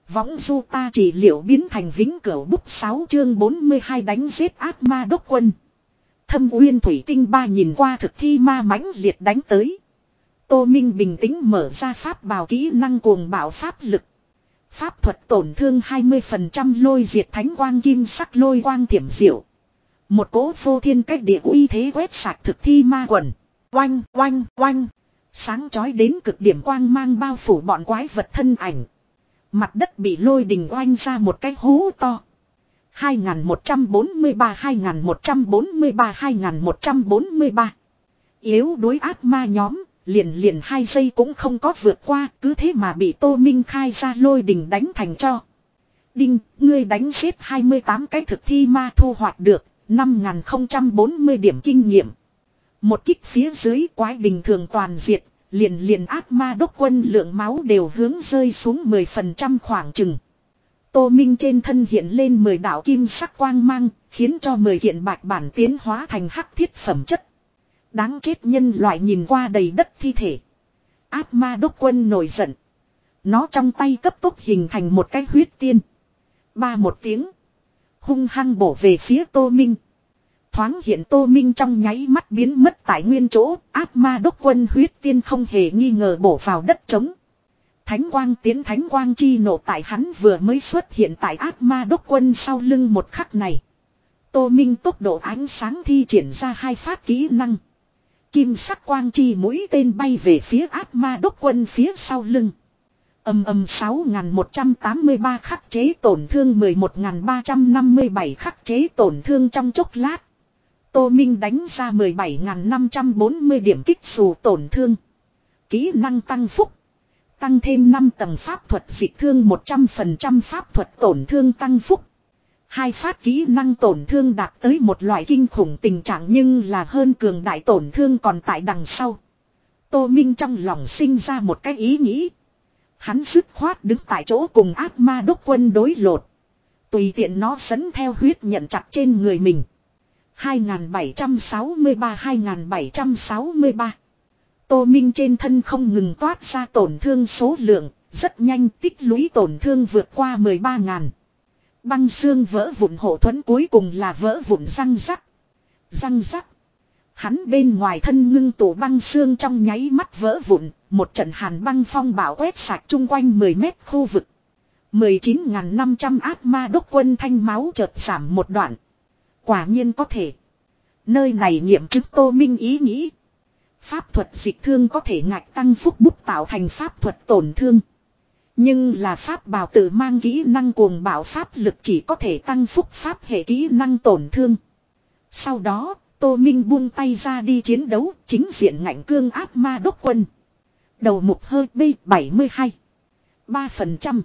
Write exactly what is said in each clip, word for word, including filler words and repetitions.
Võng du ta trị liệu biến thành vĩnh cửu bút sáu chương bốn mươi hai đánh giết ác ma đốc quân. Thâm uyên thủy tinh ba nhìn qua thực thi ma mãnh liệt đánh tới. Tô Minh bình tĩnh mở ra pháp bào kỹ năng cuồng bạo pháp lực. Pháp thuật tổn thương hai mươi phần trăm lôi diệt thánh quang kim sắc lôi quang thiểm diệu. Một cỗ phô thiên cách địa uy thế quét sạch thực thi ma quần. Oanh oanh oanh. Sáng chói đến cực điểm quang mang bao phủ bọn quái vật thân ảnh. Mặt đất bị lôi đình oanh ra một cái hố to. hai nghìn một trăm bốn mươi ba hai nghìn một trăm bốn mươi ba hai nghìn một trăm bốn mươi ba. Yếu đối ác ma nhóm, liền liền hai giây cũng không có vượt qua, cứ thế mà bị Tô Minh khai ra lôi đình đánh thành cho. Đinh, ngươi đánh giết hai mươi tám cái thực thi ma thu hoạch được năm nghìn không trăm bốn mươi điểm kinh nghiệm. Một kích phía dưới quái bình thường toàn diệt, liền liền ác ma đốc quân lượng máu đều hướng rơi xuống mười phần trăm khoảng chừng. Tô Minh trên thân hiện lên mười đạo kim sắc quang mang, khiến cho mười kiện bạch bản tiến hóa thành hắc thiết phẩm chất. Đáng chết nhân loại nhìn qua đầy đất thi thể. Ác ma đốc quân nổi giận. Nó trong tay cấp tốc hình thành một cái huyết tiên. Ba một tiếng. Hung hăng bổ về phía Tô Minh. Thoáng hiện Tô Minh trong nháy mắt biến mất tại nguyên chỗ. Ác ma đốc quân huyết tiên không hề nghi ngờ bổ vào đất trống. Thánh quang tiến thánh quang chi nộ tại hắn vừa mới xuất hiện tại ác ma đốc quân sau lưng một khắc này. Tô Minh tốc độ ánh sáng thi triển ra hai phát kỹ năng. Kim sắc quang chi mũi tên bay về phía ác ma đốc quân phía sau lưng. Âm âm sáu nghìn một trăm tám mươi ba khắc chế tổn thương mười một nghìn ba trăm năm mươi bảy khắc chế tổn thương trong chốc lát. Tô Minh đánh ra mười bảy nghìn năm trăm bốn mươi điểm kích xù tổn thương. Kỹ năng tăng phúc. Tăng thêm năm tầng pháp thuật dịch thương một trăm phần trăm pháp thuật tổn thương tăng phúc. Hai phát kỹ năng tổn thương đạt tới một loại kinh khủng tình trạng nhưng là hơn cường đại tổn thương còn tại đằng sau. Tô Minh trong lòng sinh ra một cái ý nghĩ. Hắn dứt khoát đứng tại chỗ cùng ác ma đốc quân đối lột. Tùy tiện nó dẫn theo huyết nhận chặt trên người mình. hai nghìn bảy trăm sáu mươi ba hai nghìn bảy trăm sáu mươi ba. Tô Minh trên thân không ngừng toát ra tổn thương số lượng, rất nhanh tích lũy tổn thương vượt qua mười ba nghìn. Băng xương vỡ vụn hộ thuẫn cuối cùng là vỡ vụn răng rắc. Răng rắc. Hắn bên ngoài thân ngưng tụ băng xương trong nháy mắt vỡ vụn, một trận hàn băng phong bão quét sạch chung quanh mười mét khu vực. mười chín nghìn năm trăm ác ma đốc quân thanh máu chợt giảm một đoạn. Quả nhiên có thể. Nơi này nghiệm chứng Tô Minh ý nghĩ. Pháp thuật dịch thương có thể ngạch tăng phúc bút tạo thành pháp thuật tổn thương. Nhưng là pháp bào tự mang kỹ năng cuồng bạo pháp lực chỉ có thể tăng phúc pháp hệ kỹ năng tổn thương. Sau đó, Tô Minh buông tay ra đi chiến đấu chính diện ngạnh cương ác ma đốc quân. Đầu mục hơi B bảy mươi hai. ba phần trăm.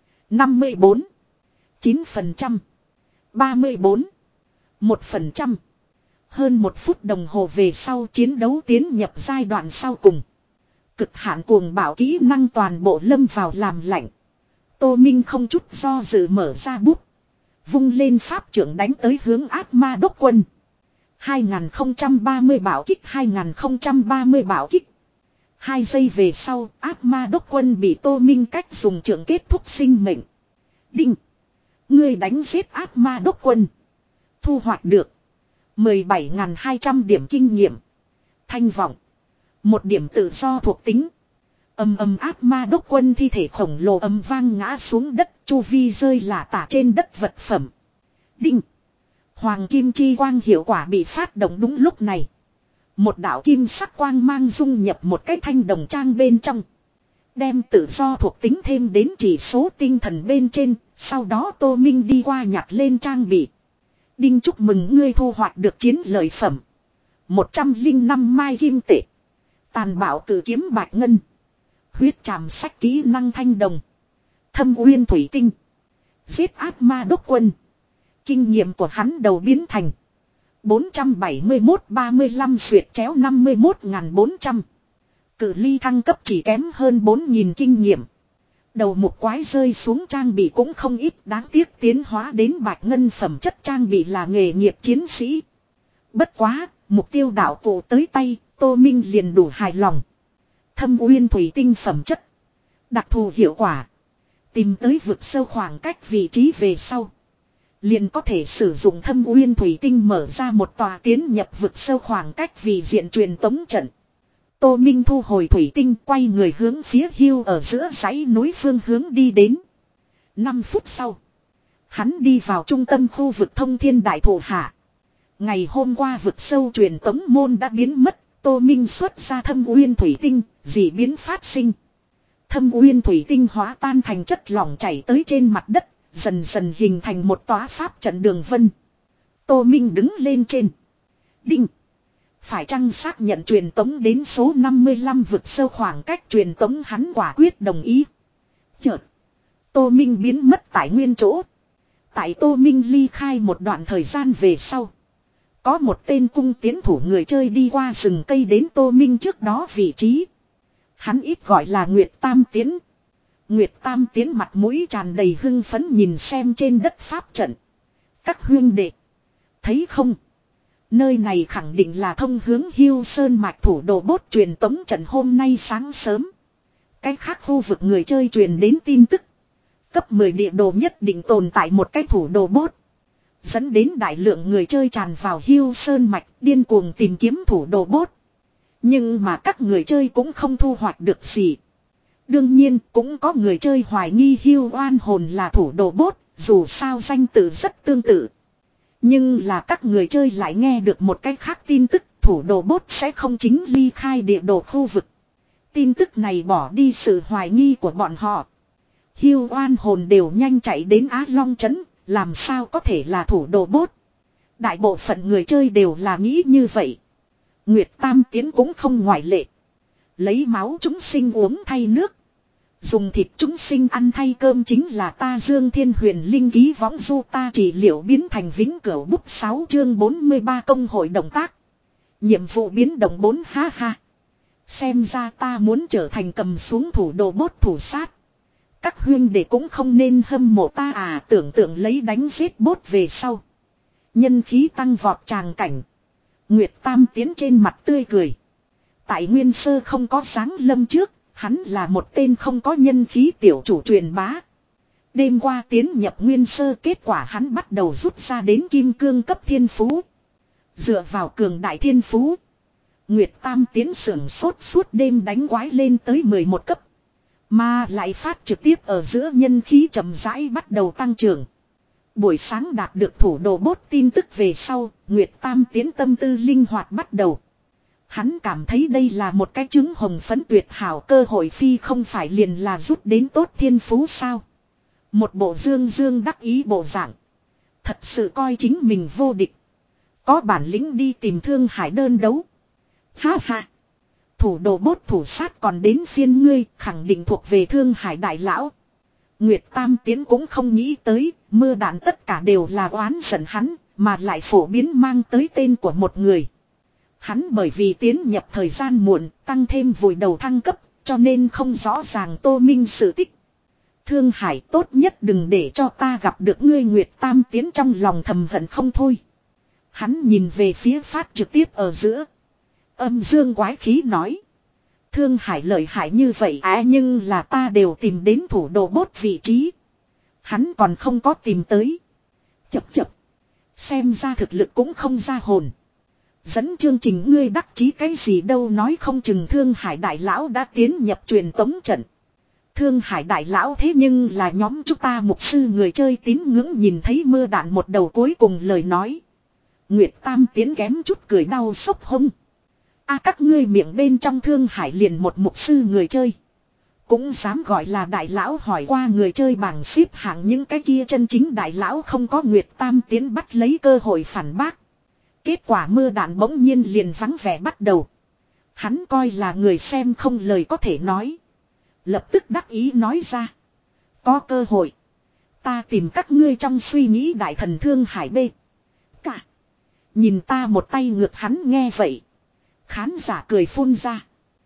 năm mươi bốn. chín phần trăm. ba mươi bốn. một phần trăm. Hơn một phút đồng hồ về sau chiến đấu tiến nhập giai đoạn sau cùng. Cực hạn cuồng bạo kỹ năng toàn bộ lâm vào làm lạnh. Tô Minh không chút do dự mở ra bút. Vung lên pháp trưởng đánh tới hướng ác ma đốc quân. hai nghìn không trăm ba mươi bảo kích hai nghìn không trăm ba mươi bảo kích. Hai giây về sau ác ma đốc quân bị Tô Minh cách dùng trưởng kết thúc sinh mệnh. Đinh. Ngươi đánh giết ác ma đốc quân. Thu hoạch được. mười bảy nghìn hai trăm điểm kinh nghiệm. Thanh vọng. Một điểm tự do thuộc tính. Âm âm ác ma đốc quân thi thể khổng lồ âm vang ngã xuống đất. Chu vi rơi lả tả trên đất vật phẩm. Đinh. Hoàng kim chi quang hiệu quả bị phát động đúng lúc này. Một đạo kim sắc quang mang dung nhập một cái thanh đồng trang bên trong. Đem tự do thuộc tính thêm đến chỉ số tinh thần bên trên. Sau đó Tô Minh đi qua nhặt lên trang bị. Đinh, chúc mừng ngươi thu hoạch được chiến lợi phẩm. một trăm lẻ năm mai kim tệ. Tàn bạo cử kiếm bạch ngân. Huyết tràm sách kỹ năng thanh đồng. Thâm uyên thủy tinh. Giết ác ma đốc quân. Kinh nghiệm của hắn đầu biến thành bốn trăm bảy mươi mốt ba mươi lăm xuyệt chéo năm mươi mốt nghìn bốn trăm. Cự ly thăng cấp chỉ kém hơn bốn nghìn kinh nghiệm. Đầu một quái rơi xuống trang bị cũng không ít, đáng tiếc tiến hóa đến bạch ngân phẩm chất trang bị là nghề nghiệp chiến sĩ. Bất quá, mục tiêu đạo cụ tới tay, Tô Minh liền đủ hài lòng. Thâm uyên thủy tinh phẩm chất. Đặc thù hiệu quả. Tìm tới vực sâu khoảng cách vị trí về sau. Liền có thể sử dụng thâm uyên thủy tinh mở ra một tòa tiến nhập vực sâu khoảng cách vì diện truyền tống trận. Tô Minh thu hồi thủy tinh quay người hướng phía hưu ở giữa dãy núi phương hướng đi đến. năm phút sau. Hắn đi vào trung tâm khu vực thông thiên đại thổ hạ. Ngày hôm qua vực sâu truyền tống môn đã biến mất. Tô Minh xuất ra thâm uyên thủy tinh, dị biến phát sinh. Thâm uyên thủy tinh hóa tan thành chất lỏng chảy tới trên mặt đất, dần dần hình thành một tòa pháp trận đường vân. Tô Minh đứng lên trên. Đinh. Phải chăng xác nhận truyền tống đến số năm mươi lăm vực sâu khoảng cách truyền tống, hắn quả quyết đồng ý. Chợt. Tô Minh biến mất tại nguyên chỗ. Tại Tô Minh ly khai một đoạn thời gian về sau. Có một tên cung tiến thủ người chơi đi qua rừng cây đến Tô Minh trước đó vị trí. Hắn ít gọi là Nguyệt Tam Tiến. Nguyệt Tam Tiến mặt mũi tràn đầy hưng phấn nhìn xem trên đất pháp trận. Các huyên đệ. Thấy không? Nơi này khẳng định là thông hướng Hiêu Sơn mạch thủ đồ bốt truyền tống trận hôm nay sáng sớm. Cái khác khu vực người chơi truyền đến tin tức. Cấp mười địa đồ nhất định tồn tại một cái thủ đồ bốt. Dẫn đến đại lượng người chơi tràn vào Hiêu Sơn mạch điên cuồng tìm kiếm thủ đồ bốt. Nhưng mà các người chơi cũng không thu hoạch được gì. Đương nhiên cũng có người chơi hoài nghi Hiêu Oan Hồn là thủ đồ bốt, dù sao danh tự rất tương tự. Nhưng là các người chơi lại nghe được một cái khác tin tức, thủ đồ bốt sẽ không chính ly khai địa đồ khu vực. Tin tức này bỏ đi sự hoài nghi của bọn họ. Hiêu Oan Hồn đều nhanh chạy đến Á Long Trấn, làm sao có thể là thủ đồ bốt. Đại bộ phận người chơi đều là nghĩ như vậy. Nguyệt Tam Tiến cũng không ngoại lệ. Lấy máu chúng sinh uống thay nước. Dùng thịt chúng sinh ăn thay cơm chính là ta Dương Thiên Huyền Linh ký võng du ta trị liệu biến thành vĩnh cửu bút sáu chương bốn mươi ba công hội động tác. Nhiệm vụ biến động bốn ha ha. Xem ra ta muốn trở thành cầm xuống thủ đồ bốt thủ sát. Các huyên đệ cũng không nên hâm mộ ta à, tưởng tượng lấy đánh giết bốt về sau. Nhân khí tăng vọt tràng cảnh. Nguyệt Tam Tiến trên mặt tươi cười. Tại Nguyên Sơ không có sáng lâm trước, hắn là một tên không có nhân khí tiểu chủ truyền bá. Đêm qua tiến nhập Nguyên Sơ, kết quả hắn bắt đầu rút ra đến kim cương cấp thiên phú. Dựa vào cường đại thiên phú, Nguyệt Tam Tiến sưởng sốt suốt đêm đánh quái lên tới mười một cấp. Mà lại phát trực tiếp ở giữa nhân khí chậm rãi bắt đầu tăng trưởng. Buổi sáng đạt được thủ đồ bốt tin tức về sau, Nguyệt Tam Tiến tâm tư linh hoạt bắt đầu. Hắn cảm thấy đây là một cái trứng hồng phấn tuyệt hảo cơ hội, phi không phải liền là rút đến tốt thiên phú sao. Một bộ dương dương đắc ý bộ dạng. Thật sự coi chính mình vô địch. Có bản lĩnh đi tìm Thương Hải đơn đấu. Ha ha. Thủ đồ bốt thủ sát còn đến phiên ngươi, khẳng định thuộc về Thương Hải đại lão. Nguyệt Tam Tiến cũng không nghĩ tới, mưa đạn tất cả đều là oán giận hắn, mà lại phổ biến mang tới tên của một người. Hắn bởi vì tiến nhập thời gian muộn, tăng thêm vùi đầu thăng cấp, cho nên không rõ ràng Tô Minh sự tích. Thương Hải, tốt nhất đừng để cho ta gặp được ngươi. Nguyệt Tam Tiến trong lòng thầm hận không thôi. Hắn nhìn về phía phát trực tiếp ở giữa. Âm dương quái khí nói. Thương Hải lợi hại như vậy à, nhưng là ta đều tìm đến thủ đồ bốt vị trí. Hắn còn không có tìm tới. Chập chập. Xem ra thực lực cũng không ra hồn. Dẫn chương trình ngươi đắc chí cái gì đâu, nói không chừng Thương Hải đại lão đã tiến nhập truyền tống trận. Thương Hải đại lão thế nhưng là nhóm chúng ta mục sư người chơi tín ngưỡng, nhìn thấy mưa đạn một đầu cuối cùng lời nói. Nguyệt Tam Tiến kém chút cười đau sốc hông. A à, các ngươi miệng bên trong Thương Hải liền một mục sư người chơi. Cũng dám gọi là đại lão, hỏi qua người chơi bảng xếp hạng những cái kia chân chính đại lão không có. Nguyệt Tam Tiến bắt lấy cơ hội phản bác. Kết quả mưa đạn bỗng nhiên liền vắng vẻ bắt đầu. Hắn coi là người xem không lời có thể nói. Lập tức đắc ý nói ra. Có cơ hội. Ta tìm các ngươi trong suy nghĩ đại thần Thương Hải B. Cả. Nhìn ta một tay ngược, hắn nghe vậy. Khán giả cười phun ra.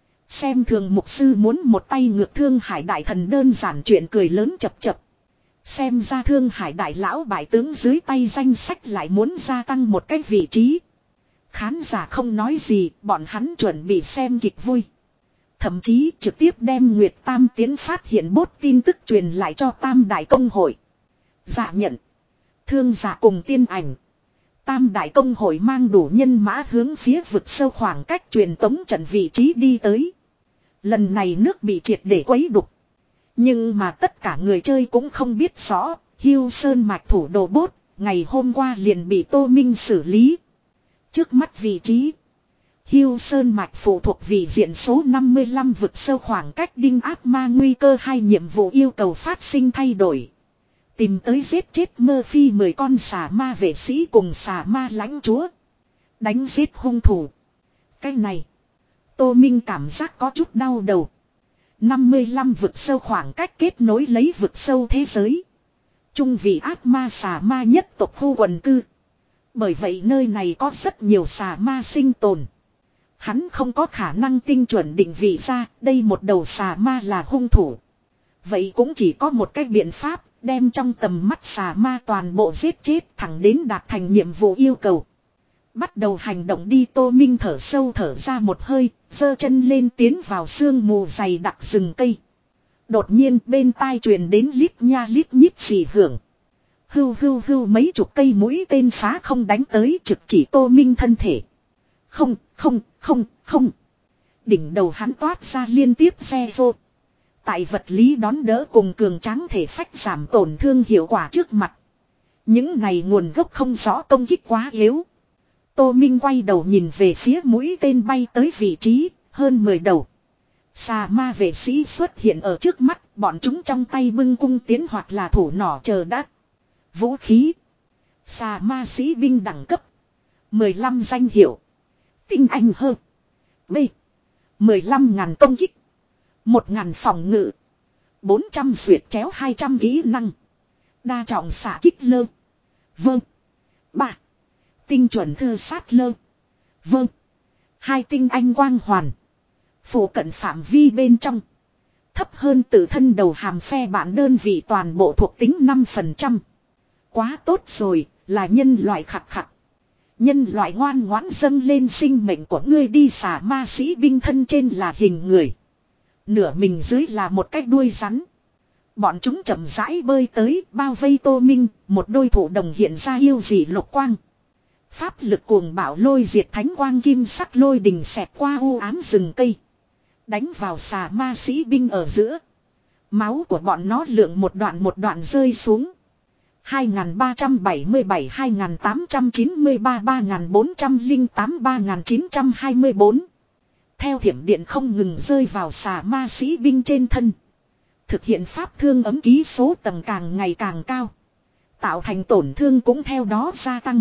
Xem thường mục sư muốn một tay ngược Thương Hải đại thần đơn giản chuyện cười lớn chập chập. Xem ra Thương Hải đại lão bại tướng dưới tay danh sách lại muốn gia tăng một cái vị trí. Khán giả không nói gì, bọn hắn chuẩn bị xem kịch vui. Thậm chí trực tiếp đem Nguyệt Tam Tiến phát hiện bốt tin tức truyền lại cho Tam Đại Công Hội. Dạ nhận. Thương giả cùng tiên ảnh. Tam Đại Công Hội mang đủ nhân mã hướng phía vực sâu khoảng cách truyền tống trận vị trí đi tới. Lần này nước bị triệt để quấy đục. Nhưng mà tất cả người chơi cũng không biết rõ, Hiêu Sơn mạch thủ đồ bốt, ngày hôm qua liền bị Tô Minh xử lý. Trước mắt vị trí. Hiêu Sơn mạch phụ thuộc vị diện số năm mươi lăm vực sâu khoảng cách đinh ác ma nguy cơ hai nhiệm vụ yêu cầu phát sinh thay đổi. Tìm tới giết chết Murphy mười con xà ma vệ sĩ cùng xà ma lãnh chúa. Đánh giết hung thủ. Cái này. Tô Minh cảm giác có chút đau đầu. năm mươi lăm vực sâu khoảng cách kết nối lấy vực sâu thế giới. Trung vị ác ma xà ma nhất tộc khu quần cư. Bởi vậy nơi này có rất nhiều xà ma sinh tồn. Hắn không có khả năng tinh chuẩn định vị ra đây một đầu xà ma là hung thủ. Vậy cũng chỉ có một cách biện pháp, đem trong tầm mắt xà ma toàn bộ giết chết thẳng đến đạt thành nhiệm vụ yêu cầu. Bắt đầu hành động đi. Tô Minh thở sâu thở ra một hơi, giơ chân lên tiến vào sương mù dày đặc rừng cây. Đột nhiên bên tai truyền đến lít nha lít nhít xì hưởng. Hưu hưu hưu mấy chục cây mũi tên phá không đánh tới trực chỉ Tô Minh thân thể. Không, không, không, không. Đỉnh đầu hắn toát ra liên tiếp xe vô. Tại vật lý đón đỡ cùng cường tráng thể phách giảm tổn thương hiệu quả trước mặt. Những này nguồn gốc không rõ công kích quá yếu. Tô Minh quay đầu nhìn về phía mũi tên bay tới vị trí, hơn mười đầu. Xà ma vệ sĩ xuất hiện ở trước mắt, bọn chúng trong tay bưng cung tiến hoặc là thủ nỏ chờ đắt. Vũ khí. Xà ma sĩ binh đẳng cấp. mười lăm danh hiệu. Tinh anh hơn. B. mười lăm ngàn công kích. một ngàn phòng ngự. bốn trăm duyệt chéo hai trăm kỹ năng. Đa trọng xạ kích lơ. Vâng. ba. Tinh chuẩn thư sát lơ. Vâng. Hai tinh anh quang hoàn. Phủ cận phạm vi bên trong. Thấp hơn tự thân đầu hàm phe bản đơn vị toàn bộ thuộc tính năm phần trăm. Quá tốt rồi, là nhân loại khặt khặt. Nhân loại ngoan ngoãn dâng lên sinh mệnh của ngươi đi. Xà ma sĩ binh thân trên là hình người. Nửa mình dưới là một cái đuôi rắn. Bọn chúng chậm rãi bơi tới bao vây Tô Minh. Một đôi thủ đồng hiện ra yêu dị lục quang. Pháp lực cuồng bạo lôi diệt thánh quang kim sắc lôi đình xẹt qua u ám rừng cây. Đánh vào xà ma sĩ binh ở giữa. Máu của bọn nó lượng một đoạn một đoạn rơi xuống. hai nghìn ba trăm bảy mươi bảy, hai nghìn tám trăm chín mươi ba, ba nghìn bốn trăm lẻ tám, ba nghìn chín trăm hai mươi tư. Theo thiểm điện không ngừng rơi vào xà ma sĩ binh trên thân. Thực hiện pháp thương ấm ký số tầng càng ngày càng cao. Tạo thành tổn thương cũng theo đó gia tăng.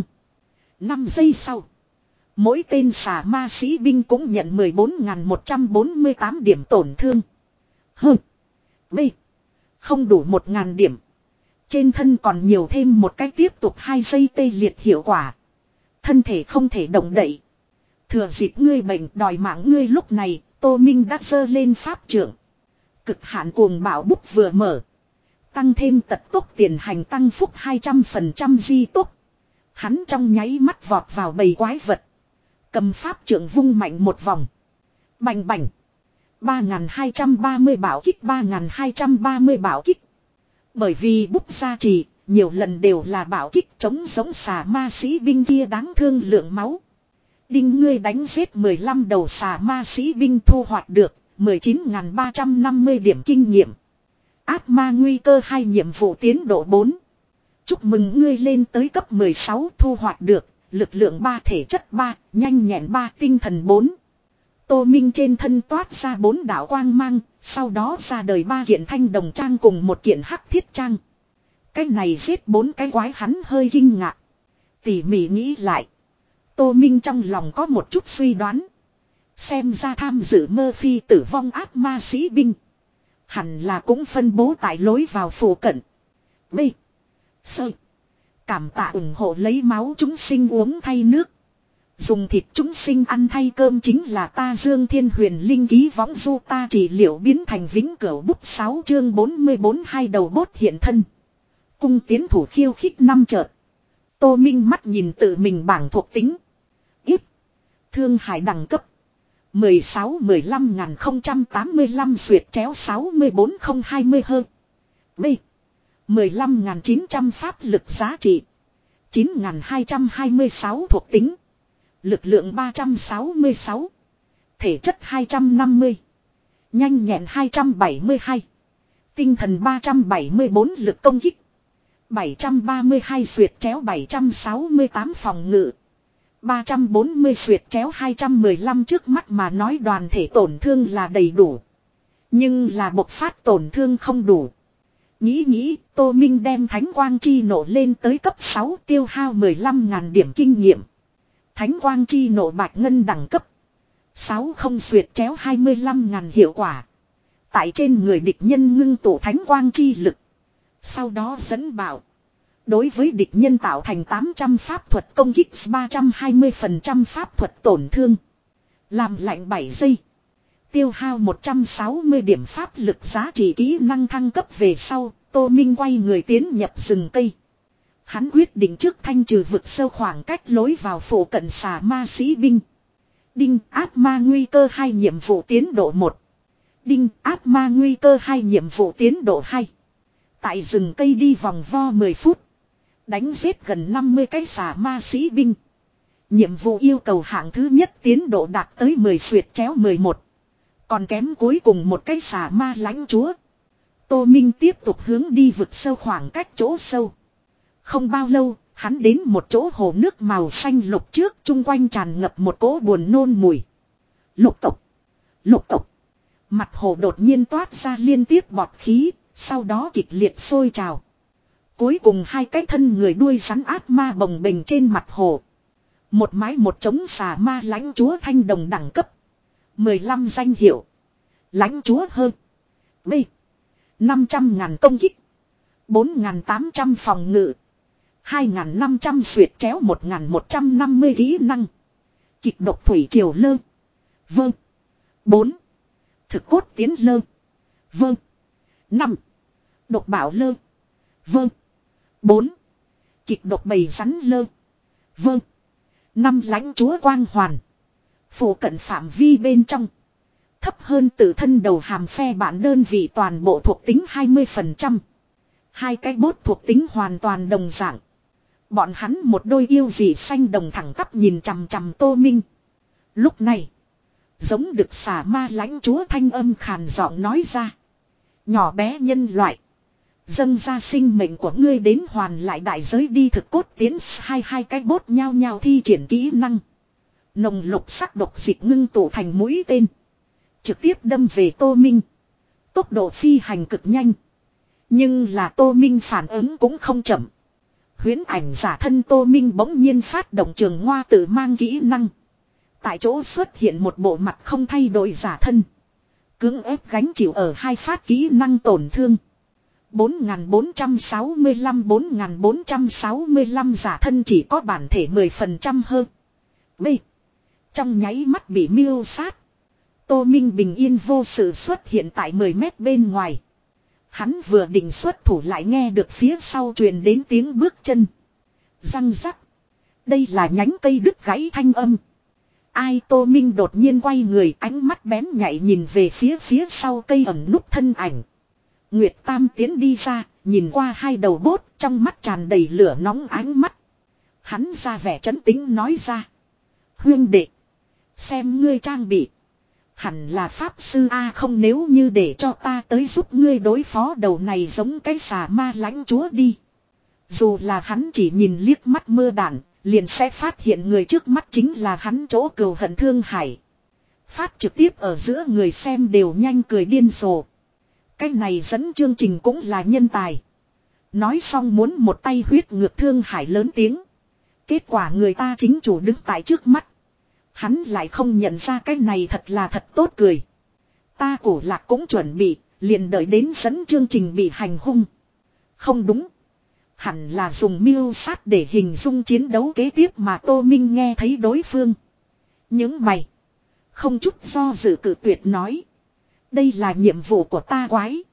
năm giây sau. Mỗi tên xà ma sĩ binh cũng nhận mười bốn nghìn một trăm bốn mươi tám điểm tổn thương. Hừ. B. Không đủ một nghìn điểm. Trên thân còn nhiều thêm một cái tiếp tục hai giây tê liệt hiệu quả. Thân thể không thể động đậy. Thừa dịp ngươi bệnh đòi mạng ngươi lúc này, Tô Minh đã giơ lên pháp trưởng. Cực hạn cuồng bạo bút vừa mở. Tăng thêm tật tốc tiền hành tăng phúc hai trăm phần trăm di tốc. Hắn trong nháy mắt vọt vào bầy quái vật. Cầm pháp trưởng vung mạnh một vòng. Bành bành. ba nghìn hai trăm ba mươi bảo kích, ba nghìn hai trăm ba mươi bảo kích. Bởi vì bút gia trì, nhiều lần đều là bảo kích chống giống xà ma sĩ binh kia đáng thương lượng máu. Đinh ngươi đánh giết mười lăm đầu xà ma sĩ binh thu hoạch được mười chín nghìn ba trăm năm mươi điểm kinh nghiệm. Ác ma nguy cơ hai nhiệm vụ tiến độ bốn. Chúc mừng ngươi lên tới cấp mười sáu thu hoạch được lực lượng ba thể chất ba, nhanh nhẹn ba, tinh thần bốn. Tô Minh trên thân toát ra bốn đạo quang mang, sau đó ra đời ba kiện thanh đồng trang cùng một kiện hắc thiết trang. Cái này giết bốn cái quái hắn hơi kinh ngạc. Tỉ mỉ nghĩ lại. Tô Minh trong lòng có một chút suy đoán. Xem ra tham dự Murphy tử vong ác ma sĩ binh. Hẳn là cũng phân bố tại lối vào phủ cận. B. Sơ. Cảm tạ ủng hộ lấy máu chúng sinh uống thay nước. Dùng thịt chúng sinh ăn thay cơm chính là ta Dương Thiên Huyền Linh ký võng du ta trị liệu biến thành vĩnh cửu bút sáu chương bốn mươi bốn hai đầu bốt hiện thân. Cung tiến thủ khiêu khích năm chợt. Tô Minh mắt nhìn tự mình bảng thuộc tính. Ít. Thương hải đẳng cấp. mười sáu mười lăm nghìn không trăm tám mươi lăm duyệt chéo sáu mươi bốn không hai mươi hơn. B. mười lăm nghìn chín trăm pháp lực giá trị. chín nghìn hai trăm hai mươi sáu thuộc tính. Lực lượng ba trăm sáu mươi sáu. Thể chất hai trăm năm mươi. Nhanh nhẹn hai trăm bảy mươi hai. Tinh thần ba trăm bảy mươi bốn lực công kích. bảy trăm ba mươi hai duyệt chéo bảy trăm sáu mươi tám phòng ngự. ba trăm bốn mươi duyệt chéo hai trăm mười lăm trước mắt mà nói đoàn thể tổn thương là đầy đủ. Nhưng là bộc phát tổn thương không đủ. Nghĩ nghĩ, Tô Minh đem Thánh Quang Chi Nộ lên tới cấp sáu tiêu hao mười lăm nghìn điểm kinh nghiệm. Thánh Quang Chi Nộ bạch ngân đẳng cấp. sáu không duyệt chéo hai mươi lăm nghìn hiệu quả. Tại trên người địch nhân ngưng tụ Thánh Quang Chi lực. Sau đó dẫn bảo. Đối với địch nhân tạo thành tám trăm pháp thuật công kích ba trăm hai mươi phần trăm pháp thuật tổn thương. Làm lạnh bảy giây. Tiêu hao một trăm sáu mươi điểm pháp lực giá trị kỹ năng thăng cấp về sau, Tô Minh quay người tiến nhập rừng cây. Hắn quyết định trước thanh trừ vực sâu khoảng cách lối vào phủ cận xà ma sĩ binh. Đinh ác ma nguy cơ hai nhiệm vụ tiến độ một. Đinh ác ma nguy cơ hai nhiệm vụ tiến độ hai. Tại rừng cây đi vòng vo mười phút. Đánh giết gần năm mươi cái xà ma sĩ binh. Nhiệm vụ yêu cầu hạng thứ nhất tiến độ đạt tới mười xuyệt chéo mười một. Còn kém cuối cùng một cái xà ma lãnh chúa. Tô Minh tiếp tục hướng đi vực sâu khoảng cách chỗ sâu. Không bao lâu, hắn đến một chỗ hồ nước màu xanh lục trước, chung quanh tràn ngập một cỗ buồn nôn mùi. Lục cộc, lục cộc. Mặt hồ đột nhiên toát ra liên tiếp bọt khí, sau đó kịch liệt sôi trào. Cuối cùng hai cái thân người đuôi rắn ác ma bồng bềnh trên mặt hồ. Một mái một trống xà ma lãnh chúa thanh đồng đẳng cấp. mười lăm danh hiệu. Lãnh chúa hơn. B. năm trăm ngàn công kích. bốn nghìn tám trăm phòng ngự. hai nghìn năm trăm duyệt chéo một nghìn một trăm năm mươi kỹ năng. Kịch độc thủy triều lơ. Vâng. bốn. Thực cốt tiến lơ. Vâng. năm. Độc bảo lơ. Vâng. bốn. Kịch độc bầy rắn lơ. Vâng. năm. Lãnh chúa quang hoàn. Phủ cận phạm vi bên trong. Thấp hơn tự thân đầu hàm phe bản đơn vị toàn bộ thuộc tính hai mươi phần trăm. Hai cái bốt thuộc tính hoàn toàn đồng dạng. Bọn hắn một đôi yêu dị xanh đồng thẳng tắp nhìn chằm chằm Tô Minh. Lúc này. Giống được xà ma lãnh chúa thanh âm khàn giọng nói ra. Nhỏ bé nhân loại. Dâng ra sinh mệnh của ngươi đến hoàn lại đại giới đi thực cốt tiến hai hai cái bốt nhau nhau thi triển kỹ năng. Nồng lục sắc độc dịch ngưng tụ thành mũi tên. Trực tiếp đâm về Tô Minh. Tốc độ phi hành cực nhanh. Nhưng là Tô Minh phản ứng cũng không chậm. Huyễn ảnh giả thân Tô Minh bỗng nhiên phát động trường ngoa tự mang kỹ năng. Tại chỗ xuất hiện một bộ mặt không thay đổi giả thân. Cưỡng ép gánh chịu ở hai phát kỹ năng tổn thương. bốn nghìn bốn trăm sáu mươi lăm bốn nghìn bốn trăm sáu mươi lăm giả thân chỉ có bản thể mười phần trăm hơn. B. Trong nháy mắt bị miêu sát. Tô Minh bình yên vô sự xuất hiện tại mười mét bên ngoài. Hắn vừa định xuất thủ lại nghe được phía sau truyền đến tiếng bước chân. Răng rắc. Đây là nhánh cây đứt gãy thanh âm. Ai Tô Minh đột nhiên quay người ánh mắt bén nhạy nhìn về phía phía sau cây ẩn núp thân ảnh. Nguyệt Tam tiến đi ra, nhìn qua hai đầu bốt trong mắt tràn đầy lửa nóng ánh mắt. Hắn ra vẻ trấn tĩnh nói ra. Huyên đệ. Xem ngươi trang bị. Hẳn là pháp sư A không nếu như để cho ta tới giúp ngươi đối phó đầu này giống cái xà ma lãnh chúa đi. Dù là hắn chỉ nhìn liếc mắt mưa đạn, liền sẽ phát hiện người trước mắt chính là hắn chỗ cừu hận Thương Hải. Phát trực tiếp ở giữa người xem đều nhanh cười điên rồ. Cái này dẫn chương trình cũng là nhân tài. Nói xong muốn một tay huyết ngược Thương Hải lớn tiếng. Kết quả người ta chính chủ đứng tại trước mắt. Hắn lại không nhận ra cái này thật là thật tốt cười. Ta Cổ Lạc cũng chuẩn bị, liền đợi đến dẫn chương trình bị hành hung. Không đúng. Hẳn là dùng miêu sát để hình dung chiến đấu kế tiếp mà Tô Minh nghe thấy đối phương. Những mày. Không chút do dự cự tuyệt nói. Đây là nhiệm vụ của ta quái.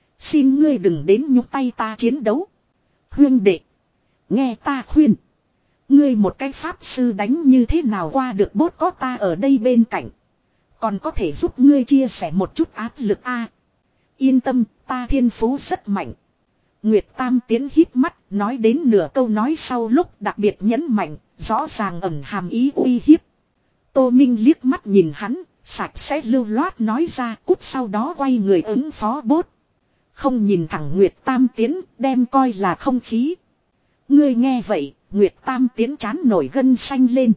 Xin ngươi đừng đến nhúc tay ta chiến đấu. Huyên đệ. Nghe ta khuyên. Ngươi một cái pháp sư đánh như thế nào qua được bốt có ta ở đây bên cạnh. Còn có thể giúp ngươi chia sẻ một chút áp lực a. Yên tâm, ta thiên phú rất mạnh. Nguyệt Tam Tiến hít mắt, nói đến nửa câu nói sau lúc đặc biệt nhấn mạnh, rõ ràng ẩn hàm ý uy hiếp. Tô Minh liếc mắt nhìn hắn, sạch sẽ lưu loát nói ra, cút, sau đó quay người ứng phó bốt. Không nhìn thẳng Nguyệt Tam Tiến, đem coi là không khí. Ngươi nghe vậy, Nguyệt Tam Tiến chán nổi gân xanh lên.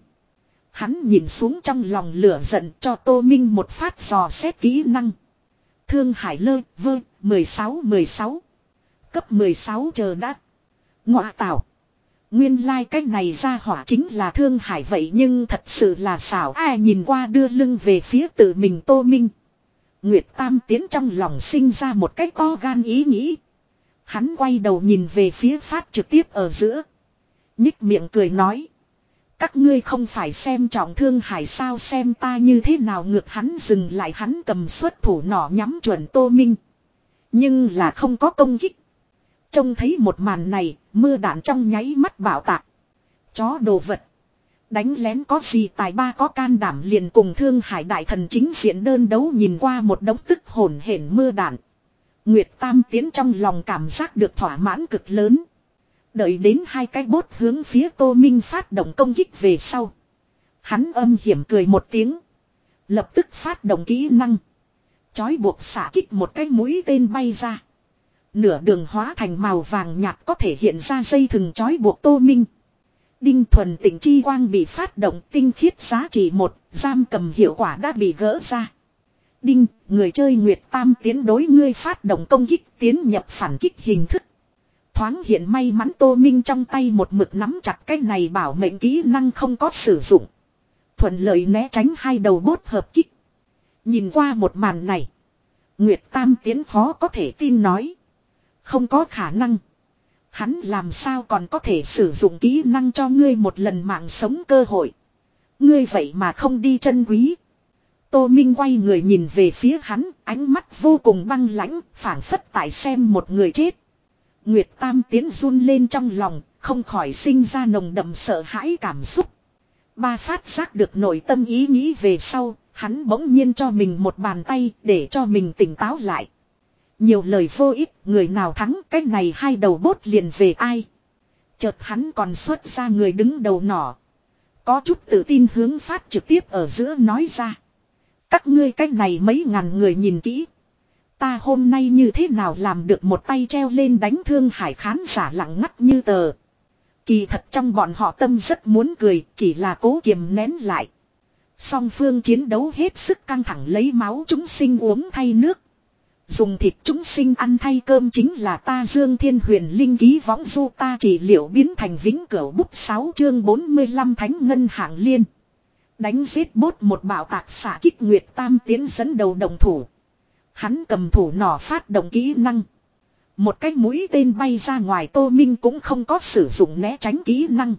Hắn nhìn xuống trong lòng lửa giận cho Tô Minh một phát dò xét kỹ năng. Thương Hải Lơ, Vơ, mười sáu mười sáu. Cấp mười sáu chờ đã. Ngọa tảo. Nguyên lai like cái này ra hỏa chính là Thương Hải vậy nhưng thật sự là xảo. Ai nhìn qua đưa lưng về phía tự mình Tô Minh. Nguyệt Tam Tiến trong lòng sinh ra một cái to gan ý nghĩ. Hắn quay đầu nhìn về phía phát trực tiếp ở giữa. Nhích miệng cười nói. Các ngươi không phải xem trọng Thương Hải sao, xem ta như thế nào. Ngược hắn dừng lại, hắn cầm xuất thủ nỏ nhắm chuẩn Tô Minh. Nhưng là không có công kích. Trông thấy một màn này, mưa đạn trong nháy mắt bạo tạc. Chó đồ vật. Đánh lén có gì tài ba có can đảm liền cùng Thương Hải đại thần chính diện đơn đấu, nhìn qua một đống tức hồn hển mưa đạn. Nguyệt Tam Tiến trong lòng cảm giác được thỏa mãn cực lớn. Đợi đến hai cái bốt hướng phía Tô Minh phát động công kích về sau. Hắn âm hiểm cười một tiếng. Lập tức phát động kỹ năng. Chói buộc xả kích, một cái mũi tên bay ra. Nửa đường hóa thành màu vàng nhạt có thể hiện ra dây thừng chói buộc Tô Minh. Đinh thuần tịnh chi quang bị phát động, tinh khiết giá trị một, giam cầm hiệu quả đã bị gỡ ra. Đinh, người chơi Nguyệt Tam Tiến đối ngươi phát động công kích, tiến nhập phản kích hình thức. Thoáng hiện may mắn Tô Minh trong tay một mực nắm chặt cái này bảo mệnh kỹ năng không có sử dụng. Thuận lợi né tránh hai đầu bốt hợp kích. Nhìn qua một màn này, Nguyệt Tam Tiến khó có thể tin nói. Không có khả năng. Hắn làm sao còn có thể sử dụng kỹ năng cho ngươi một lần mạng sống cơ hội. Ngươi vậy mà không đi trân quý. Tô Minh quay người nhìn về phía hắn, ánh mắt vô cùng băng lãnh, phảng phất tại xem một người chết. Nguyệt Tam Tiến run lên trong lòng, không khỏi sinh ra nồng đậm sợ hãi cảm xúc. Ba phát giác được nội tâm ý nghĩ về sau, hắn bỗng nhiên cho mình một bàn tay để cho mình tỉnh táo lại. Nhiều lời vô ích, người nào thắng cái này hai đầu bốt liền về ai. Chợt hắn còn xuất ra người đứng đầu nỏ. Có chút tự tin hướng phát trực tiếp ở giữa nói ra. Các ngươi cái này mấy ngàn người nhìn kỹ. Ta hôm nay như thế nào làm được một tay treo lên đánh Thương Hải, khán giả lặng ngắt như tờ. Kỳ thật trong bọn họ tâm rất muốn cười, chỉ là cố kiềm nén lại. Song phương chiến đấu hết sức căng thẳng, lấy máu chúng sinh uống thay nước. Dùng thịt chúng sinh ăn thay cơm chính là ta Dương Thiên Huyền Linh ký võng du, ta chỉ liệu biến thành vĩnh cửu bút. Sáu chương bốn mươi lăm Thánh Ngân Hạng Liên. Đánh giết bốt một bạo tạc xạ kích, Nguyệt Tam Tiến dẫn đầu đồng thủ. Hắn cầm thủ nỏ phát động kỹ năng. Một cái mũi tên bay ra ngoài, Tô Minh cũng không có sử dụng né tránh kỹ năng.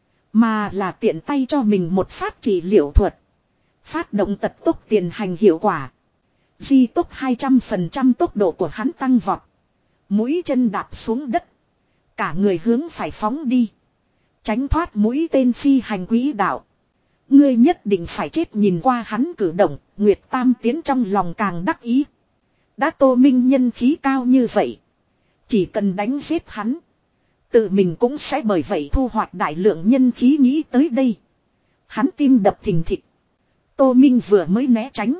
Mà là tiện tay cho mình một phát trị liệu thuật. Phát động tật tốc tiền hành hiệu quả. Di tốc hai trăm phần trăm tốc độ của hắn tăng vọt. Mũi chân đạp xuống đất. Cả người hướng phải phóng đi. Tránh thoát mũi tên phi hành quỹ đạo. Ngươi nhất định phải chết, nhìn qua hắn cử động, Nguyệt Tam Tiến trong lòng càng đắc ý. Đã Tô Minh nhân khí cao như vậy. Chỉ cần đánh giết hắn. Tự mình cũng sẽ bởi vậy thu hoạch đại lượng nhân khí, nghĩ tới đây. Hắn tim đập thình thịch. Tô Minh vừa mới né tránh.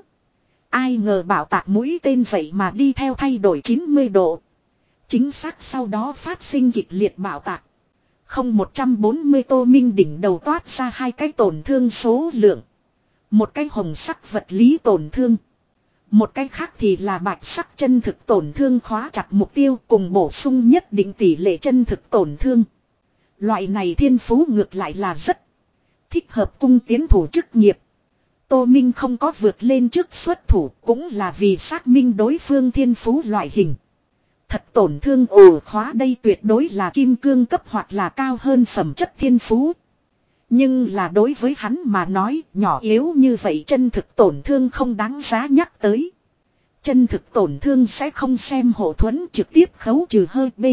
Ai ngờ bảo tạc mũi tên vậy mà đi theo thay đổi chín mươi độ. Chính xác sau đó phát sinh kịch liệt bảo tạc. Không một trăm bốn mươi, Tô Minh đỉnh đầu toát ra hai cái tổn thương số lượng. Một cái hồng sắc vật lý tổn thương. Một cái khác thì là bạch sắc chân thực tổn thương, khóa chặt mục tiêu cùng bổ sung nhất định tỷ lệ chân thực tổn thương. Loại này thiên phú ngược lại là rất thích hợp cung tiến thủ chức nghiệp. Tô Minh không có vượt lên trước xuất thủ cũng là vì xác minh đối phương thiên phú loại hình. Thật tổn thương ổ khóa đây tuyệt đối là kim cương cấp hoặc là cao hơn phẩm chất thiên phú. Nhưng là đối với hắn mà nói, nhỏ yếu như vậy chân thực tổn thương không đáng giá nhắc tới. Chân thực tổn thương sẽ không xem hộ thuẫn, trực tiếp khấu trừ hơi B.